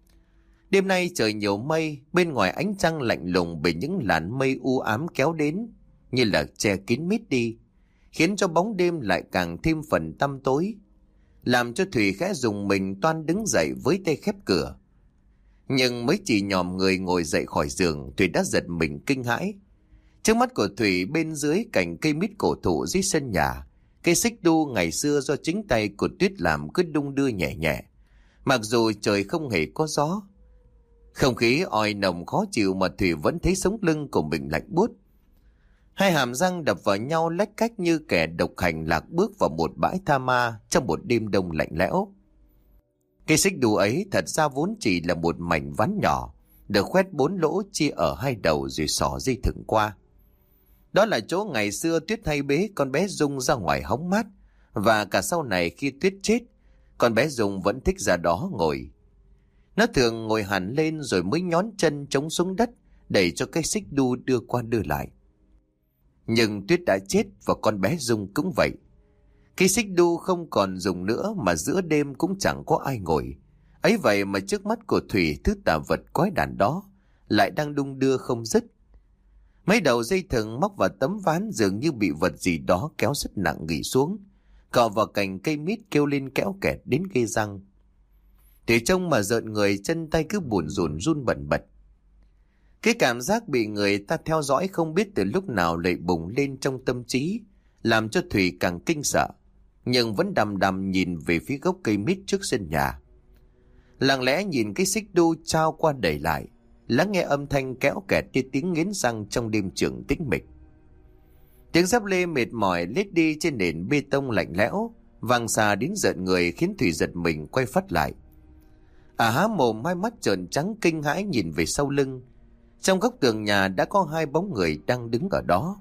Speaker 1: Đêm nay trời nhiều mây, bên ngoài ánh trăng lạnh lùng bị những làn mây u ám kéo đến, như là che kín mít đi, khiến cho bóng đêm lại càng thêm phần tăm tối, làm cho Thủy khẽ rùng mình toan đứng dậy với tay khép cửa. Nhưng mới chỉ nhòm người ngồi dậy khỏi giường, Thủy đã giật mình kinh hãi. Trước mắt của Thủy, bên dưới cành cây mít cổ thụ dưới sân nhà, cây xích đu ngày xưa do chính tay của Tuyết làm cứ đung đưa nhẹ nhẹ, mặc dù trời không hề có gió. Không khí oi nồng khó chịu mà Thủy vẫn thấy sống lưng của mình lạnh buốt. Hai hàm răng đập vào nhau lách cách như kẻ độc hành lạc bước vào một bãi tha ma trong một đêm đông lạnh lẽo. Cây xích đu ấy thật ra vốn chỉ là một mảnh ván nhỏ, được khoét bốn lỗ chia ở hai đầu rồi xỏ dây thừng qua. Đó là chỗ ngày xưa Tuyết hay bế con bé Dung ra ngoài hóng mát, và cả sau này khi Tuyết chết, con bé Dung vẫn thích ra đó ngồi. Nó thường ngồi hẳn lên rồi mới nhón chân chống xuống đất, đẩy cho cây xích đu đưa qua đưa lại. Nhưng Tuyết đã chết và con bé Dung cũng vậy. Cây xích đu không còn dùng nữa, mà giữa đêm cũng chẳng có ai ngồi. Ấy vậy mà trước mắt của Thủy, thứ tà vật quái đản đó lại đang đung đưa không dứt. Mấy đầu dây thừng móc vào tấm ván dường như bị vật gì đó kéo rất nặng gỉ xuống, cọ vào cành cây mít kêu lên kéo kẹt đến gây răng. Thủy trông mà rợn người, chân tay cứ bủn rủn run bần bật. Cái cảm giác bị người ta theo dõi không biết từ lúc nào lại bùng lên trong tâm trí, làm cho Thủy càng kinh sợ, nhưng vẫn đăm đăm nhìn về phía gốc cây mít trước sân nhà. Lặng lẽ nhìn cái xích đu trao qua đẩy lại, lắng nghe âm thanh kéo kẹt như tiếng nghiến răng trong đêm trường tĩnh mịch. Tiếng dép lê mệt mỏi lết đi trên nền bê tông lạnh lẽo, vang xa đến rợn người, khiến Thủy giật mình quay phát lại. À há mồm, hai mắt trợn trắng kinh hãi nhìn về sau lưng. Trong góc tường nhà đã có hai bóng người đang đứng ở đó.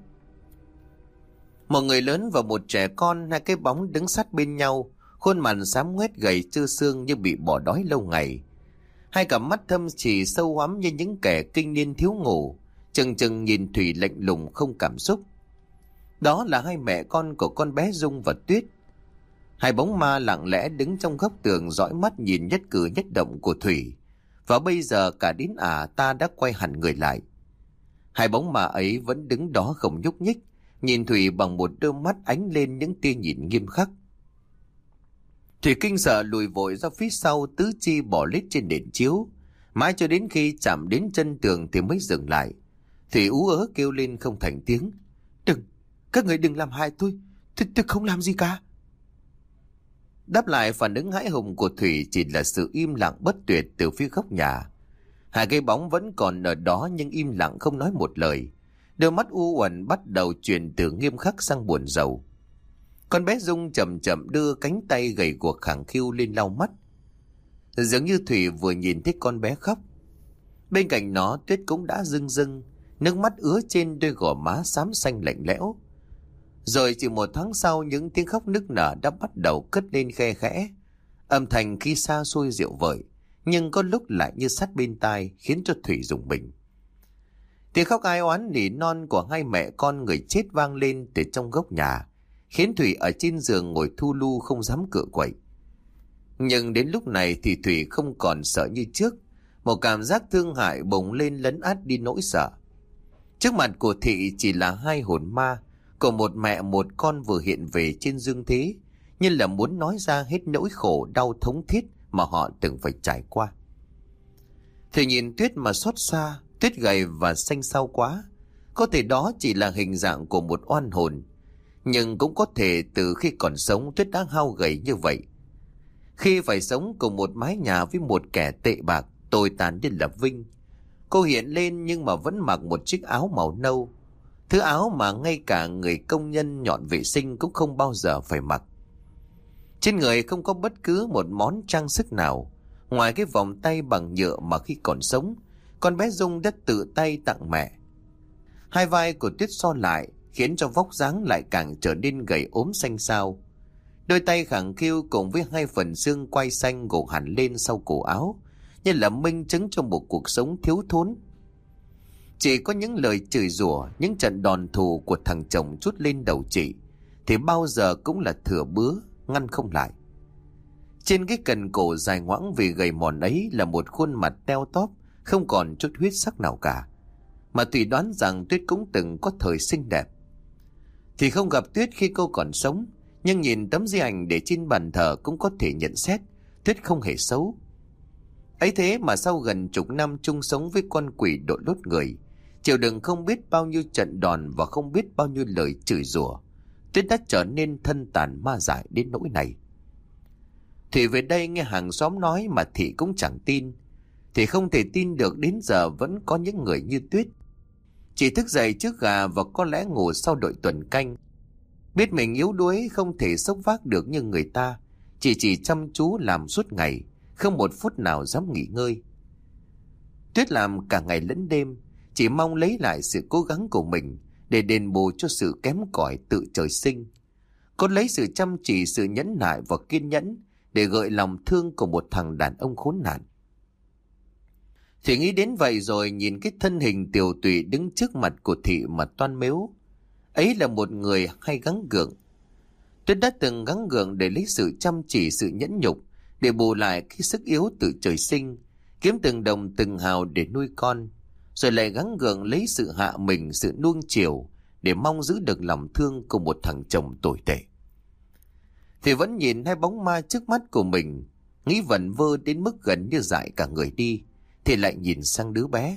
Speaker 1: Một người lớn và một trẻ con, hai cái bóng đứng sát bên nhau, khuôn mặt xám ngoét gầy trơ xương như bị bỏ đói lâu ngày. Hai cặp mắt thâm trì sâu hoắm như những kẻ kinh niên thiếu ngủ, chừng chừng nhìn Thủy lạnh lùng không cảm xúc. Đó là hai mẹ con của con bé Dung và Tuyết. Hai bóng ma lặng lẽ đứng trong góc tường dõi mắt nhìn nhất cử nhất động của Thủy. Và bây giờ cả đến ả ta đã quay hẳn người lại. Hai bóng ma ấy vẫn đứng đó không nhúc nhích, nhìn Thủy bằng một đôi mắt ánh lên những tia nhìn nghiêm khắc. Thủy kinh sợ lùi vội ra phía sau, tứ chi bỏ lết trên nền chiếu. Mãi cho đến khi chạm đến chân tường thì mới dừng lại. Thủy ú ớ kêu lên không thành tiếng. Đừng, các người đừng làm hại tôi, tôi, tôi không làm gì cả. Đáp lại phản ứng hãi hùng của Thủy chỉ là sự im lặng bất tuyệt từ phía góc nhà. Hai cái bóng vẫn còn ở đó nhưng im lặng không nói một lời. Đôi mắt u uẩn bắt đầu chuyển từ nghiêm khắc sang buồn rầu. Con bé Dung chậm chậm đưa cánh tay gầy guộc khẳng khiu lên lau mắt. Dường như Thủy vừa nhìn thấy con bé khóc. Bên cạnh nó Tuyết cũng đã rưng rưng, nước mắt ứa trên đôi gò má xám xanh lạnh lẽo. Rồi chỉ một tháng sau, những tiếng khóc nức nở đã bắt đầu cất lên khe khẽ. Âm thanh khi xa xôi dịu vợi, nhưng có lúc lại như sát bên tai, khiến cho Thủy rùng mình. Tiếng khóc ai oán nỉ non của hai mẹ con người chết vang lên từ trong góc nhà, khiến Thủy ở trên giường ngồi thu lu không dám cựa quậy. Nhưng đến lúc này thì Thủy không còn sợ như trước. Một cảm giác thương hại bùng lên lấn át đi nỗi sợ. Trước mặt của Thị chỉ là hai hồn ma của một mẹ một con vừa hiện về trên dương thế, như là muốn nói ra hết nỗi khổ đau thống thiết mà họ từng phải trải qua. Thủy nhìn Tuyết mà xót xa. Tuyết gầy và xanh xao quá. Có thể đó chỉ là hình dạng của một oan hồn, nhưng cũng có thể từ khi còn sống Tuyết đã hao gầy như vậy. Khi phải sống cùng một mái nhà với một kẻ tệ bạc, tồi tàn như là Vinh, cô hiện lên nhưng mà vẫn mặc một chiếc áo màu nâu, thứ áo mà ngay cả người công nhân dọn vệ sinh cũng không bao giờ phải mặc. Trên người không có bất cứ một món trang sức nào, ngoài cái vòng tay bằng nhựa mà khi còn sống con bé Dung đã tự tay tặng mẹ. Hai vai của Tuyết so lại, khiến cho vóc dáng lại càng trở nên gầy ốm xanh xao. Đôi tay khẳng khiu cùng với hai phần xương quai xanh gồ hẳn lên sau cổ áo, như là minh chứng cho một cuộc sống thiếu thốn. Chỉ có những lời chửi rủa, những trận đòn thù của thằng chồng trút lên đầu chị, thì bao giờ cũng là thừa bứa, ngăn không lại. Trên cái cần cổ dài ngoãng vì gầy mòn ấy là một khuôn mặt teo tóp, không còn chút huyết sắc nào cả. Mà Thủy đoán rằng Tuyết cũng từng có thời xinh đẹp. Thì không gặp Tuyết khi cô còn sống, nhưng nhìn tấm di ảnh để trên bàn thờ cũng có thể nhận xét Tuyết không hề xấu. Ấy thế mà sau gần chục năm chung sống với con quỷ đội lốt người, chịu đựng không biết bao nhiêu trận đòn và không biết bao nhiêu lời chửi rủa, Tuyết đã trở nên thân tàn ma dại đến nỗi này. Thủy về đây nghe hàng xóm nói mà Thị cũng chẳng tin. Thì không thể tin được đến giờ vẫn có những người như Tuyết, chỉ thức dậy trước gà và có lẽ ngủ sau đội tuần canh. Biết mình yếu đuối không thể xốc vác được như người ta, chỉ chỉ chăm chú làm suốt ngày, không một phút nào dám nghỉ ngơi. Tuyết làm cả ngày lẫn đêm, chỉ mong lấy lại sự cố gắng của mình để đền bù cho sự kém cỏi tự trời sinh. Cô lấy sự chăm chỉ, sự nhẫn nại và kiên nhẫn để gợi lòng thương của một thằng đàn ông khốn nạn. Thì nghĩ đến vậy rồi nhìn cái thân hình tiều tụy đứng trước mặt của Thị mà toan mếu. Ấy là một người hay gắng gượng. Tuyết đã từng gắng gượng để lấy sự chăm chỉ, sự nhẫn nhục để bù lại cái sức yếu tự trời sinh, kiếm từng đồng từng hào để nuôi con, rồi lại gắng gượng lấy sự hạ mình, sự nuông chiều để mong giữ được lòng thương của một thằng chồng tồi tệ. Thì vẫn nhìn hai bóng ma trước mắt của mình, nghĩ vẩn vơ đến mức gần như dại cả người đi, thì lại nhìn sang đứa bé.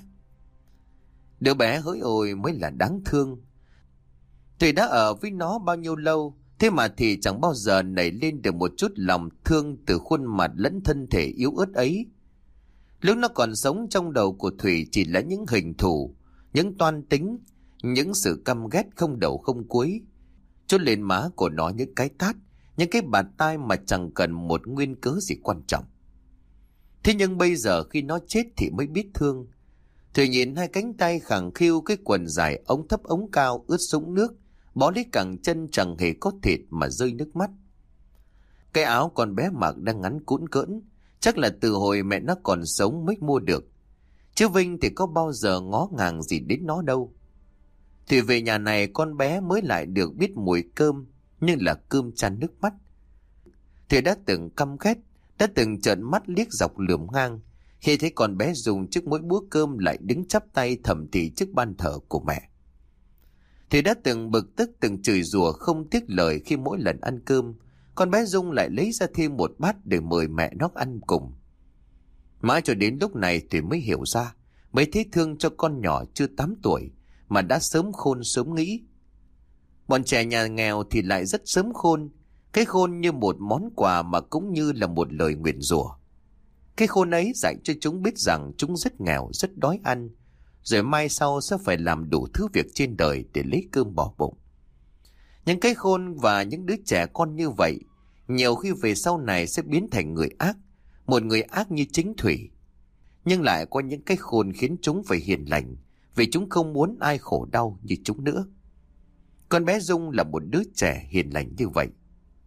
Speaker 1: Đứa bé hỡi ôi mới là đáng thương. Thủy đã ở với nó bao nhiêu lâu, thế mà thì chẳng bao giờ nảy lên được một chút lòng thương từ khuôn mặt lẫn thân thể yếu ớt ấy. Lúc nó còn sống, trong đầu của Thủy chỉ là những hình thù, những toan tính, những sự căm ghét không đầu không cuối. Chốt lên má của nó những cái tát, những cái bạt tai mà chẳng cần một nguyên cớ gì quan trọng. Thế nhưng bây giờ khi nó chết thì mới biết thương. Thủy nhìn hai cánh tay khẳng khiu, cái quần dài ống thấp ống cao ướt sũng nước, bó lấy cẳng chân chẳng hề có thịt mà rơi nước mắt. Cái áo con bé mặc đang ngắn cũn cỡn, chắc là từ hồi mẹ nó còn sống mới mua được. Chứ Vinh thì có bao giờ ngó ngàng gì đến nó đâu. Thì về nhà này con bé mới lại được biết mùi cơm, nhưng là cơm chan nước mắt. Thì đã từng căm ghét, đã từng trợn mắt liếc dọc lườm ngang khi thấy con bé dùng chiếc mỗi búa cơm lại đứng chắp tay thầm thì trước ban thờ của mẹ. Thì đã từng bực tức, từng chửi rủa không tiếc lời khi mỗi lần ăn cơm con bé Dung lại lấy ra thêm một bát để mời mẹ nó ăn cùng. Mãi cho đến lúc này thì mới hiểu ra, mới thấy thương cho con nhỏ chưa tám tuổi mà đã sớm khôn sớm nghĩ. Bọn trẻ nhà nghèo thì lại rất sớm khôn, cái khôn như một món quà mà cũng như là một lời nguyền rủa. Cái khôn ấy dạy cho chúng biết rằng chúng rất nghèo, rất đói ăn, rồi mai sau sẽ phải làm đủ thứ việc trên đời để lấy cơm bỏ bụng. Những cái khôn và những đứa trẻ con như vậy nhiều khi về sau này sẽ biến thành người ác, một người ác như chính Thủy. Nhưng lại có những cái khôn khiến chúng phải hiền lành, vì chúng không muốn ai khổ đau như chúng nữa. Con bé Dung là một đứa trẻ hiền lành như vậy.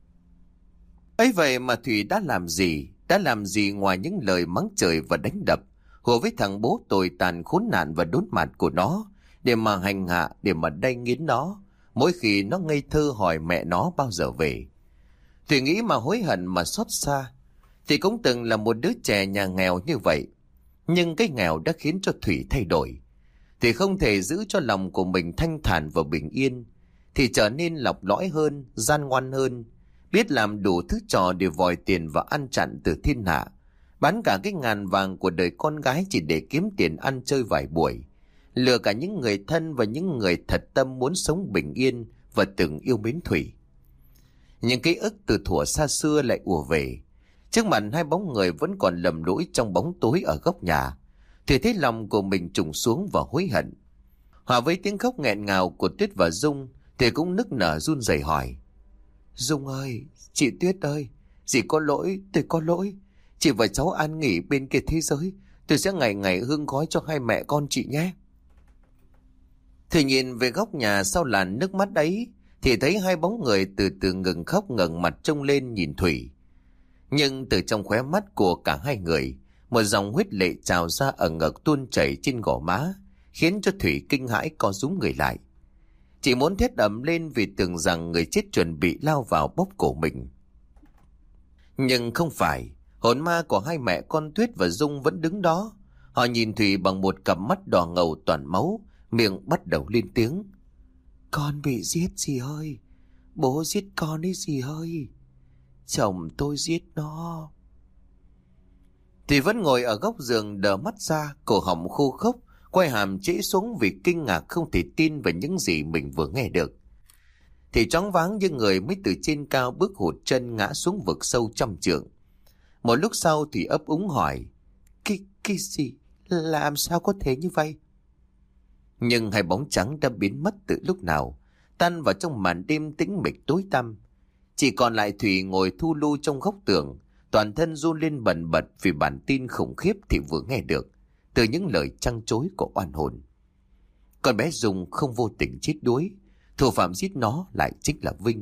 Speaker 1: Ấy vậy mà Thủy đã làm gì, đã làm gì ngoài những lời mắng trời và đánh đập, hùa với thằng bố tồi tàn khốn nạn và đốn mặt của nó, để mà hành hạ, để mà đay nghiến nó, mỗi khi nó ngây thơ hỏi mẹ nó bao giờ về. Thủy nghĩ mà hối hận mà xót xa. Thì cũng từng là một đứa trẻ nhà nghèo như vậy, nhưng cái nghèo đã khiến cho Thủy thay đổi. Thì không thể giữ cho lòng của mình thanh thản và bình yên, thì trở nên lọc lõi hơn, gian ngoan hơn, biết làm đủ thứ trò để vòi tiền và ăn chặn từ thiên hạ, bán cả cái ngàn vàng của đời con gái chỉ để kiếm tiền ăn chơi vài buổi, lừa cả những người thân và những người thật tâm muốn sống bình yên và từng yêu mến Thủy. Những ký ức từ thuở xa xưa lại ùa về. Trước mặt hai bóng người vẫn còn lầm lũi trong bóng tối ở góc nhà, thì thấy lòng của mình trùng xuống và hối hận. Hòa với tiếng khóc nghẹn ngào của Tuyết và Dung thì cũng nức nở run rẩy hỏi: Dung ơi, chị Tuyết ơi, dì có lỗi, tôi có lỗi. Chị và cháu an nghỉ bên kia thế giới, tôi sẽ ngày ngày hương khói cho hai mẹ con chị nhé. Thì nhìn về góc nhà sau làn nước mắt ấy, thì thấy hai bóng người từ từ ngừng khóc, ngẩng mặt trông lên nhìn Thủy. Nhưng từ trong khóe mắt của cả hai người, một dòng huyết lệ trào ra ở ngực tuôn chảy trên gò má, khiến cho Thủy kinh hãi co rúm người lại. Chị muốn thét ầm lên vì tưởng rằng người chết chuẩn bị lao vào bóp cổ mình. Nhưng không phải, hồn ma của hai mẹ con Tuyết và Dung vẫn đứng đó. Họ nhìn Thủy bằng một cặp mắt đỏ ngầu toàn máu, miệng bắt đầu lên tiếng: Con bị giết dì ơi, bố giết con ấy dì ơi, chồng tôi giết nó. Thì vẫn ngồi ở góc giường đờ mắt ra, cổ họng khô khốc, quay hàm trễ xuống vì kinh ngạc không thể tin về những gì mình vừa nghe được. Thì choáng váng như người mới từ trên cao bước hụt chân ngã xuống vực sâu trăm trượng. Một lúc sau thì ấp úng hỏi: Cái, cái gì? Làm sao có thể như vậy? Nhưng hai bóng trắng đã biến mất từ lúc nào, tan vào trong màn đêm tĩnh mịch tối tăm. Chỉ còn lại Thủy ngồi thu lu trong góc tường, toàn thân run lên bần bật vì bản tin khủng khiếp thì vừa nghe được từ những lời trăng trối của oan hồn. Con bé Dung không vô tình chết đuối, thủ phạm giết nó lại chính là Vinh.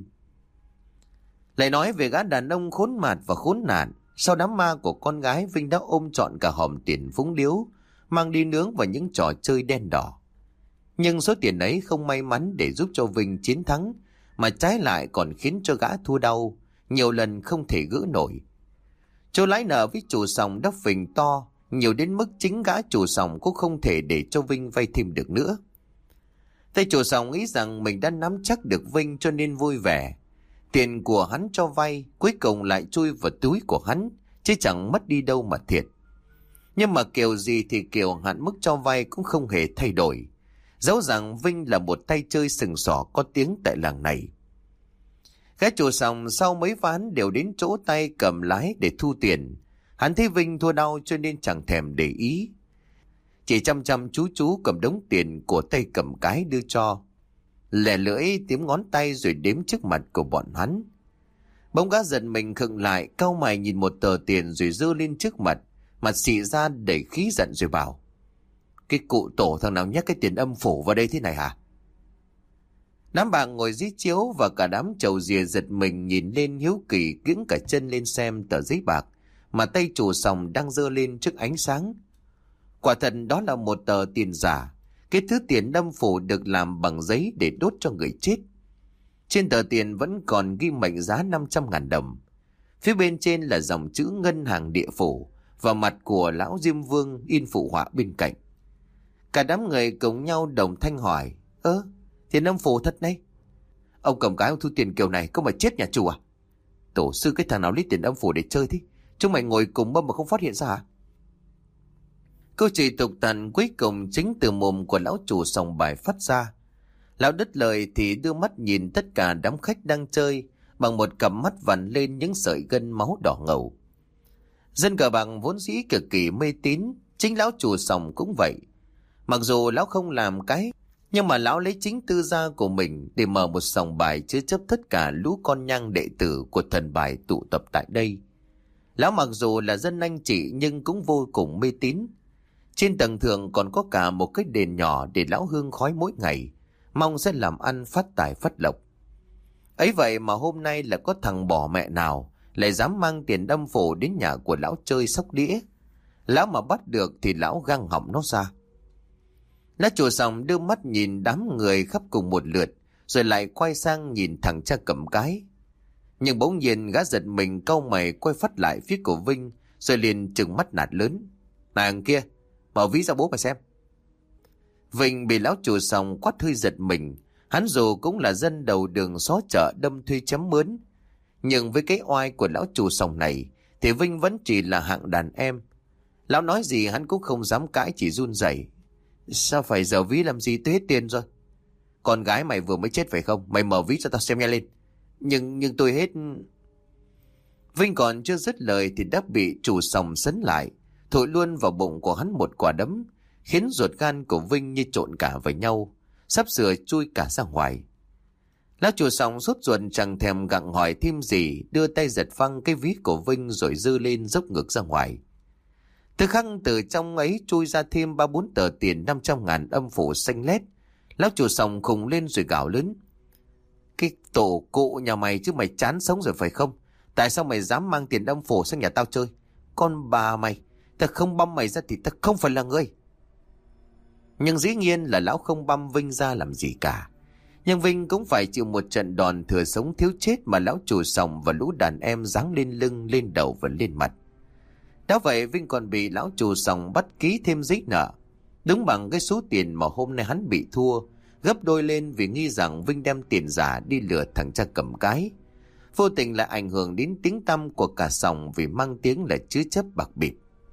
Speaker 1: Lại nói về gã đàn ông khốn mạt và khốn nạn, sau đám ma của con gái, Vinh đã ôm trọn cả hòm tiền phúng điếu, mang đi nướng vào những trò chơi đen đỏ. Nhưng số tiền ấy không may mắn để giúp cho Vinh chiến thắng, mà trái lại còn khiến cho gã thua đau, nhiều lần không thể gỡ nổi. Chỗ lãi nợ với chủ sòng đã phình to, nhiều đến mức chính gã chủ sòng cũng không thể để cho Vinh vay thêm được nữa. Tay chủ sòng nghĩ rằng mình đã nắm chắc được Vinh cho nên vui vẻ. Tiền của hắn cho vay cuối cùng lại chui vào túi của hắn, chứ chẳng mất đi đâu mà thiệt. Nhưng mà kiểu gì thì kiểu hạn mức cho vay cũng không hề thay đổi, dẫu rằng Vinh là một tay chơi sừng sỏ có tiếng tại làng này. Gã chủ sòng sau mấy ván đều đến chỗ tay cầm lái để thu tiền. Hắn thấy Vinh thua đau cho nên chẳng thèm để ý, chỉ chăm chăm chú chú cầm đống tiền của tay cầm cái đưa cho, lẻ lưỡi tiếm ngón tay rồi đếm trước mặt của bọn hắn. Bỗng gã giật mình khựng lại, cau mày nhìn một tờ tiền rồi giơ lên trước mặt, mặt xị ra đầy khí giận rồi bảo: Cái cụ tổ thằng nào nhắc cái tiền âm phủ vào đây thế này hả? Đám bạn ngồi dưới chiếu và cả đám chầu dìa giật mình nhìn lên hiếu kỳ, kiễng cả chân lên xem tờ giấy bạc mà tay chủ sòng đang giơ lên trước ánh sáng. Quả thật đó là một tờ tiền giả. Cái thứ tiền âm phủ được làm bằng giấy để đốt cho người chết. Trên tờ tiền vẫn còn ghi mệnh giá năm trăm ngàn đồng. Phía bên trên là dòng chữ ngân hàng địa phủ và mặt của lão Diêm Vương in phụ họa bên cạnh. Cả đám người cùng nhau đồng thanh hỏi: Ơ, tiền âm phủ thật đấy. Ông cầm cái ông thu tiền kiểu này có mà chết nhà chủ à? Tổ sư cái thằng nào lấy tiền âm phủ để chơi thế? Chúng mày ngồi cùng mâm mà không phát hiện ra hả? Câu chửi tục tằn cuối cùng chính từ mồm của lão chủ sòng bài phát ra. Lão đứt lời thì đưa mắt nhìn tất cả đám khách đang chơi bằng một cặp mắt vằn lên những sợi gân máu đỏ ngầu. Dân cờ bạc vốn dĩ cực kỳ mê tín, chính lão chủ sòng cũng vậy. Mặc dù lão không làm cái, nhưng mà lão lấy chính tư gia của mình để mở một sòng bài chứa chấp tất cả lũ con nhang đệ tử của thần bài tụ tập tại đây. Lão mặc dù là dân anh chị nhưng cũng vô cùng mê tín. Trên tầng thượng còn có cả một cái đền nhỏ để lão hương khói mỗi ngày, mong sẽ làm ăn phát tài phát lộc. Ấy vậy mà hôm nay là có thằng bỏ mẹ nào lại dám mang tiền âm phủ đến nhà của lão chơi sóc đĩa. Lão mà bắt được thì lão găng họng nó ra. Lão chủ sòng đưa mắt nhìn đám người khắp cùng một lượt, rồi lại quay sang nhìn thằng cha cầm cái. Nhưng bỗng nhiên gã giật mình cau mày quay phát lại phía của Vinh, rồi liền trừng mắt nạt lớn: Nàng kia, mở ví ra bố mà xem. Vinh bị lão chủ sòng quát hơi giật mình. Hắn dù cũng là dân đầu đường xó chợ đâm thuê chém mướn, nhưng với cái oai của lão chủ sòng này thì Vinh vẫn chỉ là hạng đàn em. Lão nói gì hắn cũng không dám cãi, chỉ run rẩy. Sao phải giờ ví làm gì, tôi hết tiền rồi. Con gái mày vừa mới chết phải không? Mày mở ví cho tao xem nhanh lên. Nhưng nhưng tôi hết. Vinh còn chưa dứt lời thì đã bị chủ sòng sấn lại, thổi luôn vào bụng của hắn một quả đấm, khiến ruột gan của Vinh như trộn cả với nhau, sắp sửa chui cả ra ngoài. Lão chủ sòng sốt ruột chẳng thèm gặng hỏi thêm gì, đưa tay giật phăng cái ví của Vinh rồi giơ lên dốc ngược ra ngoài. Từ khắc từ trong ấy chui ra thêm ba bốn tờ tiền năm trăm ngàn âm phủ xanh lét. Lão chủ sòng khùng lên rồi gào lớn: Cái tổ cụ nhà mày chứ mày chán sống rồi phải không? Tại sao mày dám mang tiền âm phủ sang nhà tao chơi? Con bà mày, ta không băm mày ra thì ta không phải là người. Nhưng dĩ nhiên là lão không băm Vinh ra làm gì cả. Nhưng Vinh cũng phải chịu một trận đòn thừa sống thiếu chết mà lão chủ sòng và lũ đàn em giáng lên lưng, lên đầu và lên mặt. Đã vậy Vinh còn bị lão chủ sòng bắt ký thêm giấy nợ, đúng bằng cái số tiền mà hôm nay hắn bị thua, gấp đôi lên vì nghi rằng Vinh đem tiền giả đi lừa thằng cha cầm cái. Vô tình lại ảnh hưởng đến tiếng tăm của cả sòng vì mang tiếng là chứa chấp bạc bịp.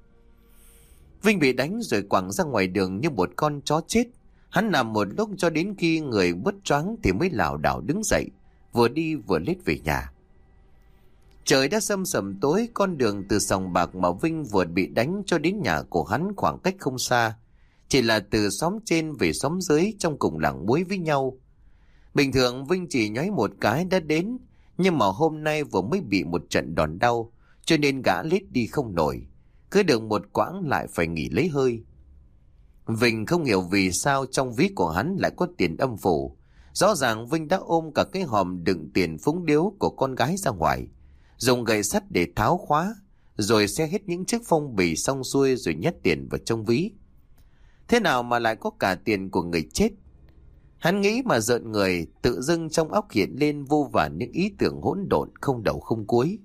Speaker 1: Vinh bị đánh rồi quẳng ra ngoài đường như một con chó chết. Hắn nằm một lúc cho đến khi người bứt choáng thì mới lảo đảo đứng dậy, vừa đi vừa lết về nhà. Trời đã sầm sầm tối, con đường từ sòng bạc mà Vinh vừa bị đánh cho đến nhà của hắn khoảng cách không xa, chỉ là từ xóm trên về xóm dưới trong cùng làng muối với nhau. Bình thường Vinh chỉ nhoáy một cái đã đến, nhưng mà hôm nay vừa mới bị một trận đòn đau, cho nên gã lết đi không nổi, cứ được một quãng lại phải nghỉ lấy hơi. Vinh không hiểu vì sao trong ví của hắn lại có tiền âm phủ. Rõ ràng Vinh đã ôm cả cái hòm đựng tiền phúng điếu của con gái ra ngoài, dùng gậy sắt để tháo khóa, rồi xe hết những chiếc phong bì xong xuôi rồi nhét tiền vào trong ví. Thế nào mà lại có cả tiền của người chết? Hắn nghĩ mà rợn người, tự dưng trong óc hiện lên vô vàn những ý tưởng hỗn độn không đầu không cuối.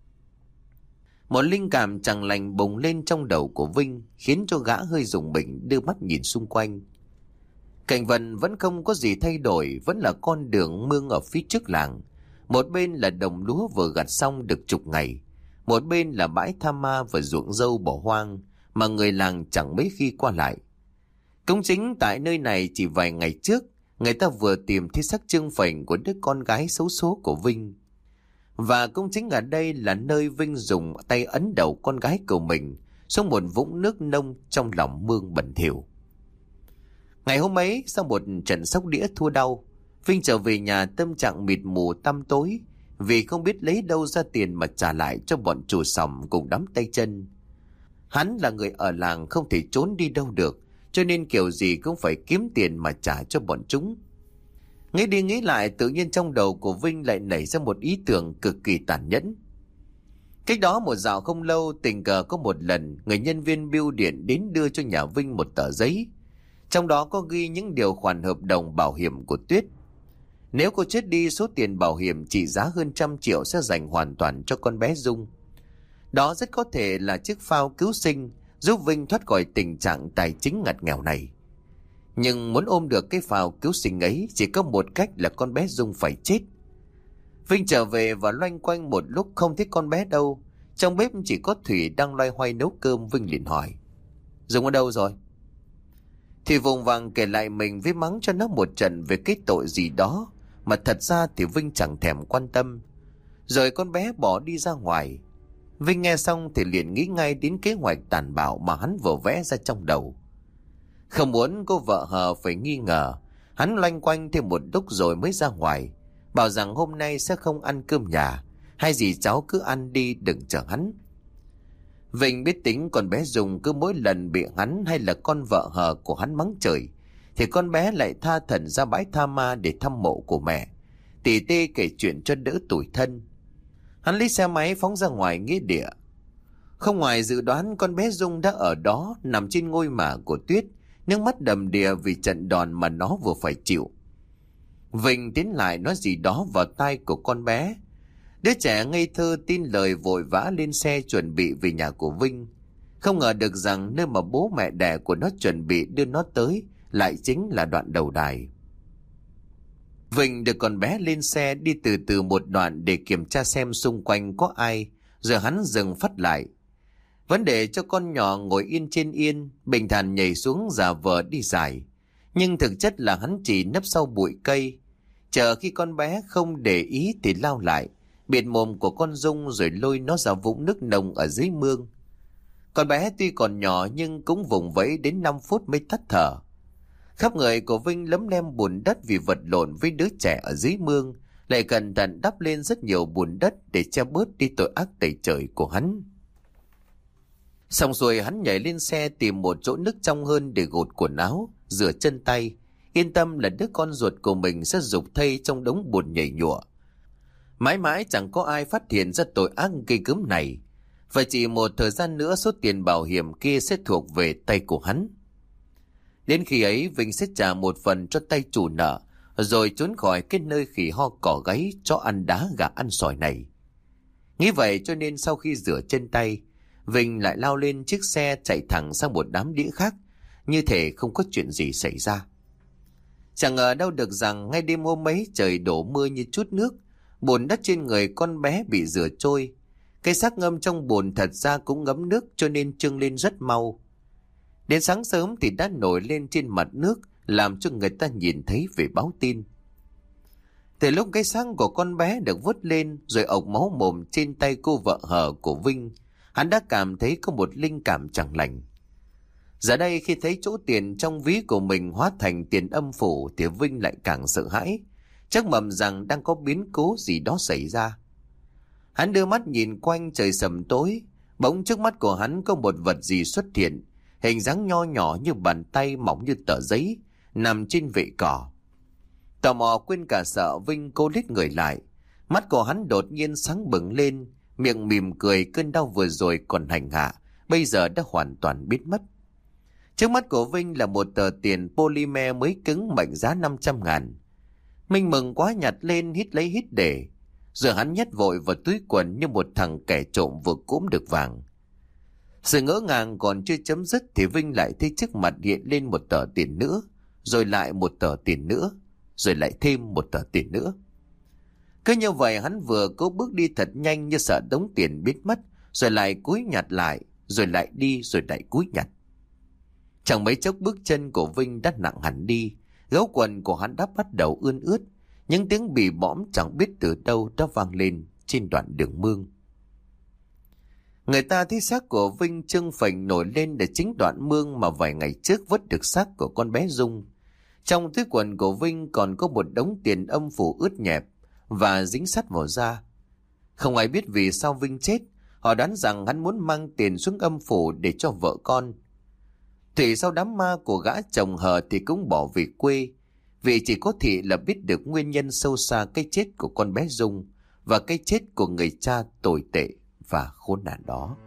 Speaker 1: Một linh cảm chẳng lành bùng lên trong đầu của Vinh, khiến cho gã hơi rùng mình đưa mắt nhìn xung quanh. Cảnh vật vẫn không có gì thay đổi, vẫn là con đường mương ở phía trước làng. Một bên là đồng lúa vừa gặt xong được chục ngày, một bên là bãi tha ma và ruộng dâu bỏ hoang mà người làng chẳng mấy khi qua lại. Cũng chính tại nơi này chỉ vài ngày trước, người ta vừa tìm thấy xác trương phành của đứa con gái xấu số của Vinh. Và cũng chính ở đây là nơi Vinh dùng tay ấn đầu con gái của mình xuống một vũng nước nông trong lòng mương bẩn thỉu. Ngày hôm ấy, sau một trận sóc đĩa thua đau, Vinh trở về nhà tâm trạng mịt mù tăm tối, vì không biết lấy đâu ra tiền mà trả lại cho bọn chủ sòng cùng đám tay chân. Hắn là người ở làng không thể trốn đi đâu được, cho nên kiểu gì cũng phải kiếm tiền mà trả cho bọn chúng. Nghĩ đi nghĩ lại, tự nhiên trong đầu của Vinh lại nảy ra một ý tưởng cực kỳ tàn nhẫn. Cách đó một dạo không lâu, tình cờ có một lần người nhân viên bưu điện đến đưa cho nhà Vinh một tờ giấy. Trong đó có ghi những điều khoản hợp đồng bảo hiểm của Tuyết. Nếu cô chết đi, số tiền bảo hiểm trị giá hơn trăm triệu sẽ dành hoàn toàn cho con bé Dung. Đó rất có thể là chiếc phao cứu sinh giúp Vinh thoát khỏi tình trạng tài chính ngặt nghèo này. Nhưng muốn ôm được cái phao cứu sinh ấy chỉ có một cách là con bé Dung phải chết. Vinh trở về và loanh quanh một lúc không thấy con bé đâu. Trong bếp chỉ có Thủy đang loay hoay nấu cơm. Vinh liền hỏi: Dung ở đâu rồi? Thì vùng vàng kể lại mình với mắng cho nó một trận về cái tội gì đó mà thật ra thì Vinh chẳng thèm quan tâm. Rồi con bé bỏ đi ra ngoài. Vinh nghe xong thì liền nghĩ ngay đến kế hoạch tàn bạo mà hắn vừa vẽ ra trong đầu. Không muốn cô vợ hờ phải nghi ngờ, hắn loanh quanh thêm một lúc rồi mới ra ngoài, bảo rằng hôm nay sẽ không ăn cơm nhà, hay gì cháu cứ ăn đi đừng chờ hắn. Vinh biết tính con bé Dung cứ mỗi lần bị hắn hay là con vợ hờ của hắn mắng chửi thì con bé lại tha thẩn ra bãi tha ma để thăm mộ của mẹ, tỉ tê kể chuyện cho đỡ tủi thân. Hắn lấy xe máy phóng ra ngoài nghĩa địa. Không ngoài dự đoán, con bé Dung đã ở đó nằm trên ngôi mả của Tuyết, nước mắt đầm đìa vì trận đòn mà nó vừa phải chịu. Vinh tiến lại nói gì đó vào tai của con bé. Đứa trẻ ngây thơ tin lời vội vã lên xe chuẩn bị về nhà của Vinh. Không ngờ được rằng nơi mà bố mẹ đẻ của nó chuẩn bị đưa nó tới lại chính là đoạn đầu đài. Vinh được con bé lên xe đi từ từ một đoạn để kiểm tra xem xung quanh có ai, rồi hắn dừng phát lại. Vẫn để cho con nhỏ ngồi yên trên yên, bình thản nhảy xuống giả vờ đi dài. Nhưng thực chất là hắn chỉ nấp sau bụi cây, chờ khi con bé không để ý thì lao lại, bịt mồm của con Dung rồi lôi nó ra vũng nước nồng ở dưới mương. Con bé tuy còn nhỏ nhưng cũng vùng vẫy đến năm phút mới tắt thở. Khắp người của Vinh lấm lem bùn đất vì vật lộn với đứa trẻ ở dưới mương, lại cẩn thận đắp lên rất nhiều bùn đất để che bớt đi tội ác tày trời của hắn. Xong rồi hắn nhảy lên xe tìm một chỗ nước trong hơn để gột quần áo, rửa chân tay, yên tâm là đứa con ruột của mình sẽ dục thây trong đống bùn nhảy nhụa. Mãi mãi chẳng có ai phát hiện ra tội ác gây gớm này, và chỉ một thời gian nữa số tiền bảo hiểm kia sẽ thuộc về tay của hắn. Đến khi ấy Vinh sẽ trả một phần cho tay chủ nợ, rồi trốn khỏi cái nơi khỉ ho cỏ gáy, chó ăn đá gà ăn sỏi này. Nghĩ vậy cho nên sau khi rửa chân tay, Vinh lại lao lên chiếc xe chạy thẳng sang một đám đĩa khác, như thể không có chuyện gì xảy ra. Chẳng ngờ đâu được rằng ngay đêm hôm ấy trời đổ mưa như chút nước, bùn đất trên người con bé bị rửa trôi. Cái xác ngâm trong bùn thật ra cũng ngấm nước cho nên trưng lên rất mau. Đến sáng sớm thì đã nổi lên trên mặt nước, làm cho người ta nhìn thấy về báo tin. Từ lúc cái xác của con bé được vớt lên rồi ộc máu mồm trên tay cô vợ hờ của Vinh, hắn đã cảm thấy có một linh cảm chẳng lành. Giờ đây khi thấy chỗ tiền trong ví của mình hóa thành tiền âm phủ thì Vinh lại càng sợ hãi, chắc mầm rằng đang có biến cố gì đó xảy ra. Hắn đưa mắt nhìn quanh, trời sầm tối, bỗng trước mắt của hắn có một vật gì xuất hiện, hình dáng nho nhỏ như bàn tay, mỏng như tờ giấy, nằm trên vệ cỏ. Tò mò quên cả sợ, Vinh cố lít người lại. Mắt của hắn đột nhiên sáng bừng lên, miệng mỉm cười, cơn đau vừa rồi còn hành hạ bây giờ đã hoàn toàn biến mất. Trước mắt của Vinh là một tờ tiền polymer mới cứng mệnh giá năm trăm ngàn. Minh mừng quá nhặt lên hít lấy hít để, rồi hắn nhét vội vào túi quần như một thằng kẻ trộm vừa cúm được vàng. Sự ngỡ ngàng còn chưa chấm dứt thì Vinh lại thấy trước mặt hiện lên một tờ tiền nữa, rồi lại một tờ tiền nữa, rồi lại thêm một tờ tiền nữa. Cứ như vậy hắn vừa cố bước đi thật nhanh như sợ đống tiền biến mất, rồi lại cúi nhặt lại, rồi lại đi, rồi lại cúi nhặt. Chẳng mấy chốc bước chân của Vinh đã nặng hẳn đi, gấu quần của hắn đã bắt đầu ươn ướt, những tiếng bì bõm chẳng biết từ đâu đã vang lên trên đoạn đường mương. Người ta thấy xác của Vinh trưng phình nổi lên để chính đoạn mương mà vài ngày trước vớt được xác của con bé Dung. Trong túi quần của Vinh còn có một đống tiền âm phủ ướt nhẹp và dính sắt vào da. Không ai biết vì sao Vinh chết, họ đoán rằng hắn muốn mang tiền xuống âm phủ để cho vợ con. Thủy sau đám ma của gã chồng hờ thì cũng bỏ về quê, vì chỉ có Thị là biết được nguyên nhân sâu xa cái chết của con bé Dung và cái chết của người cha tồi tệ và khốn nạn đó.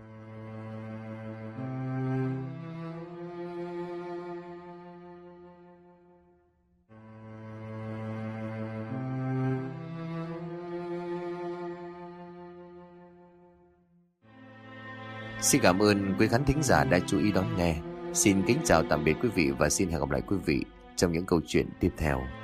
Speaker 1: Xin cảm ơn quý khán thính giả đã chú ý đón nghe. Xin kính chào tạm biệt quý vị và xin hẹn gặp lại quý vị trong những câu chuyện tiếp theo.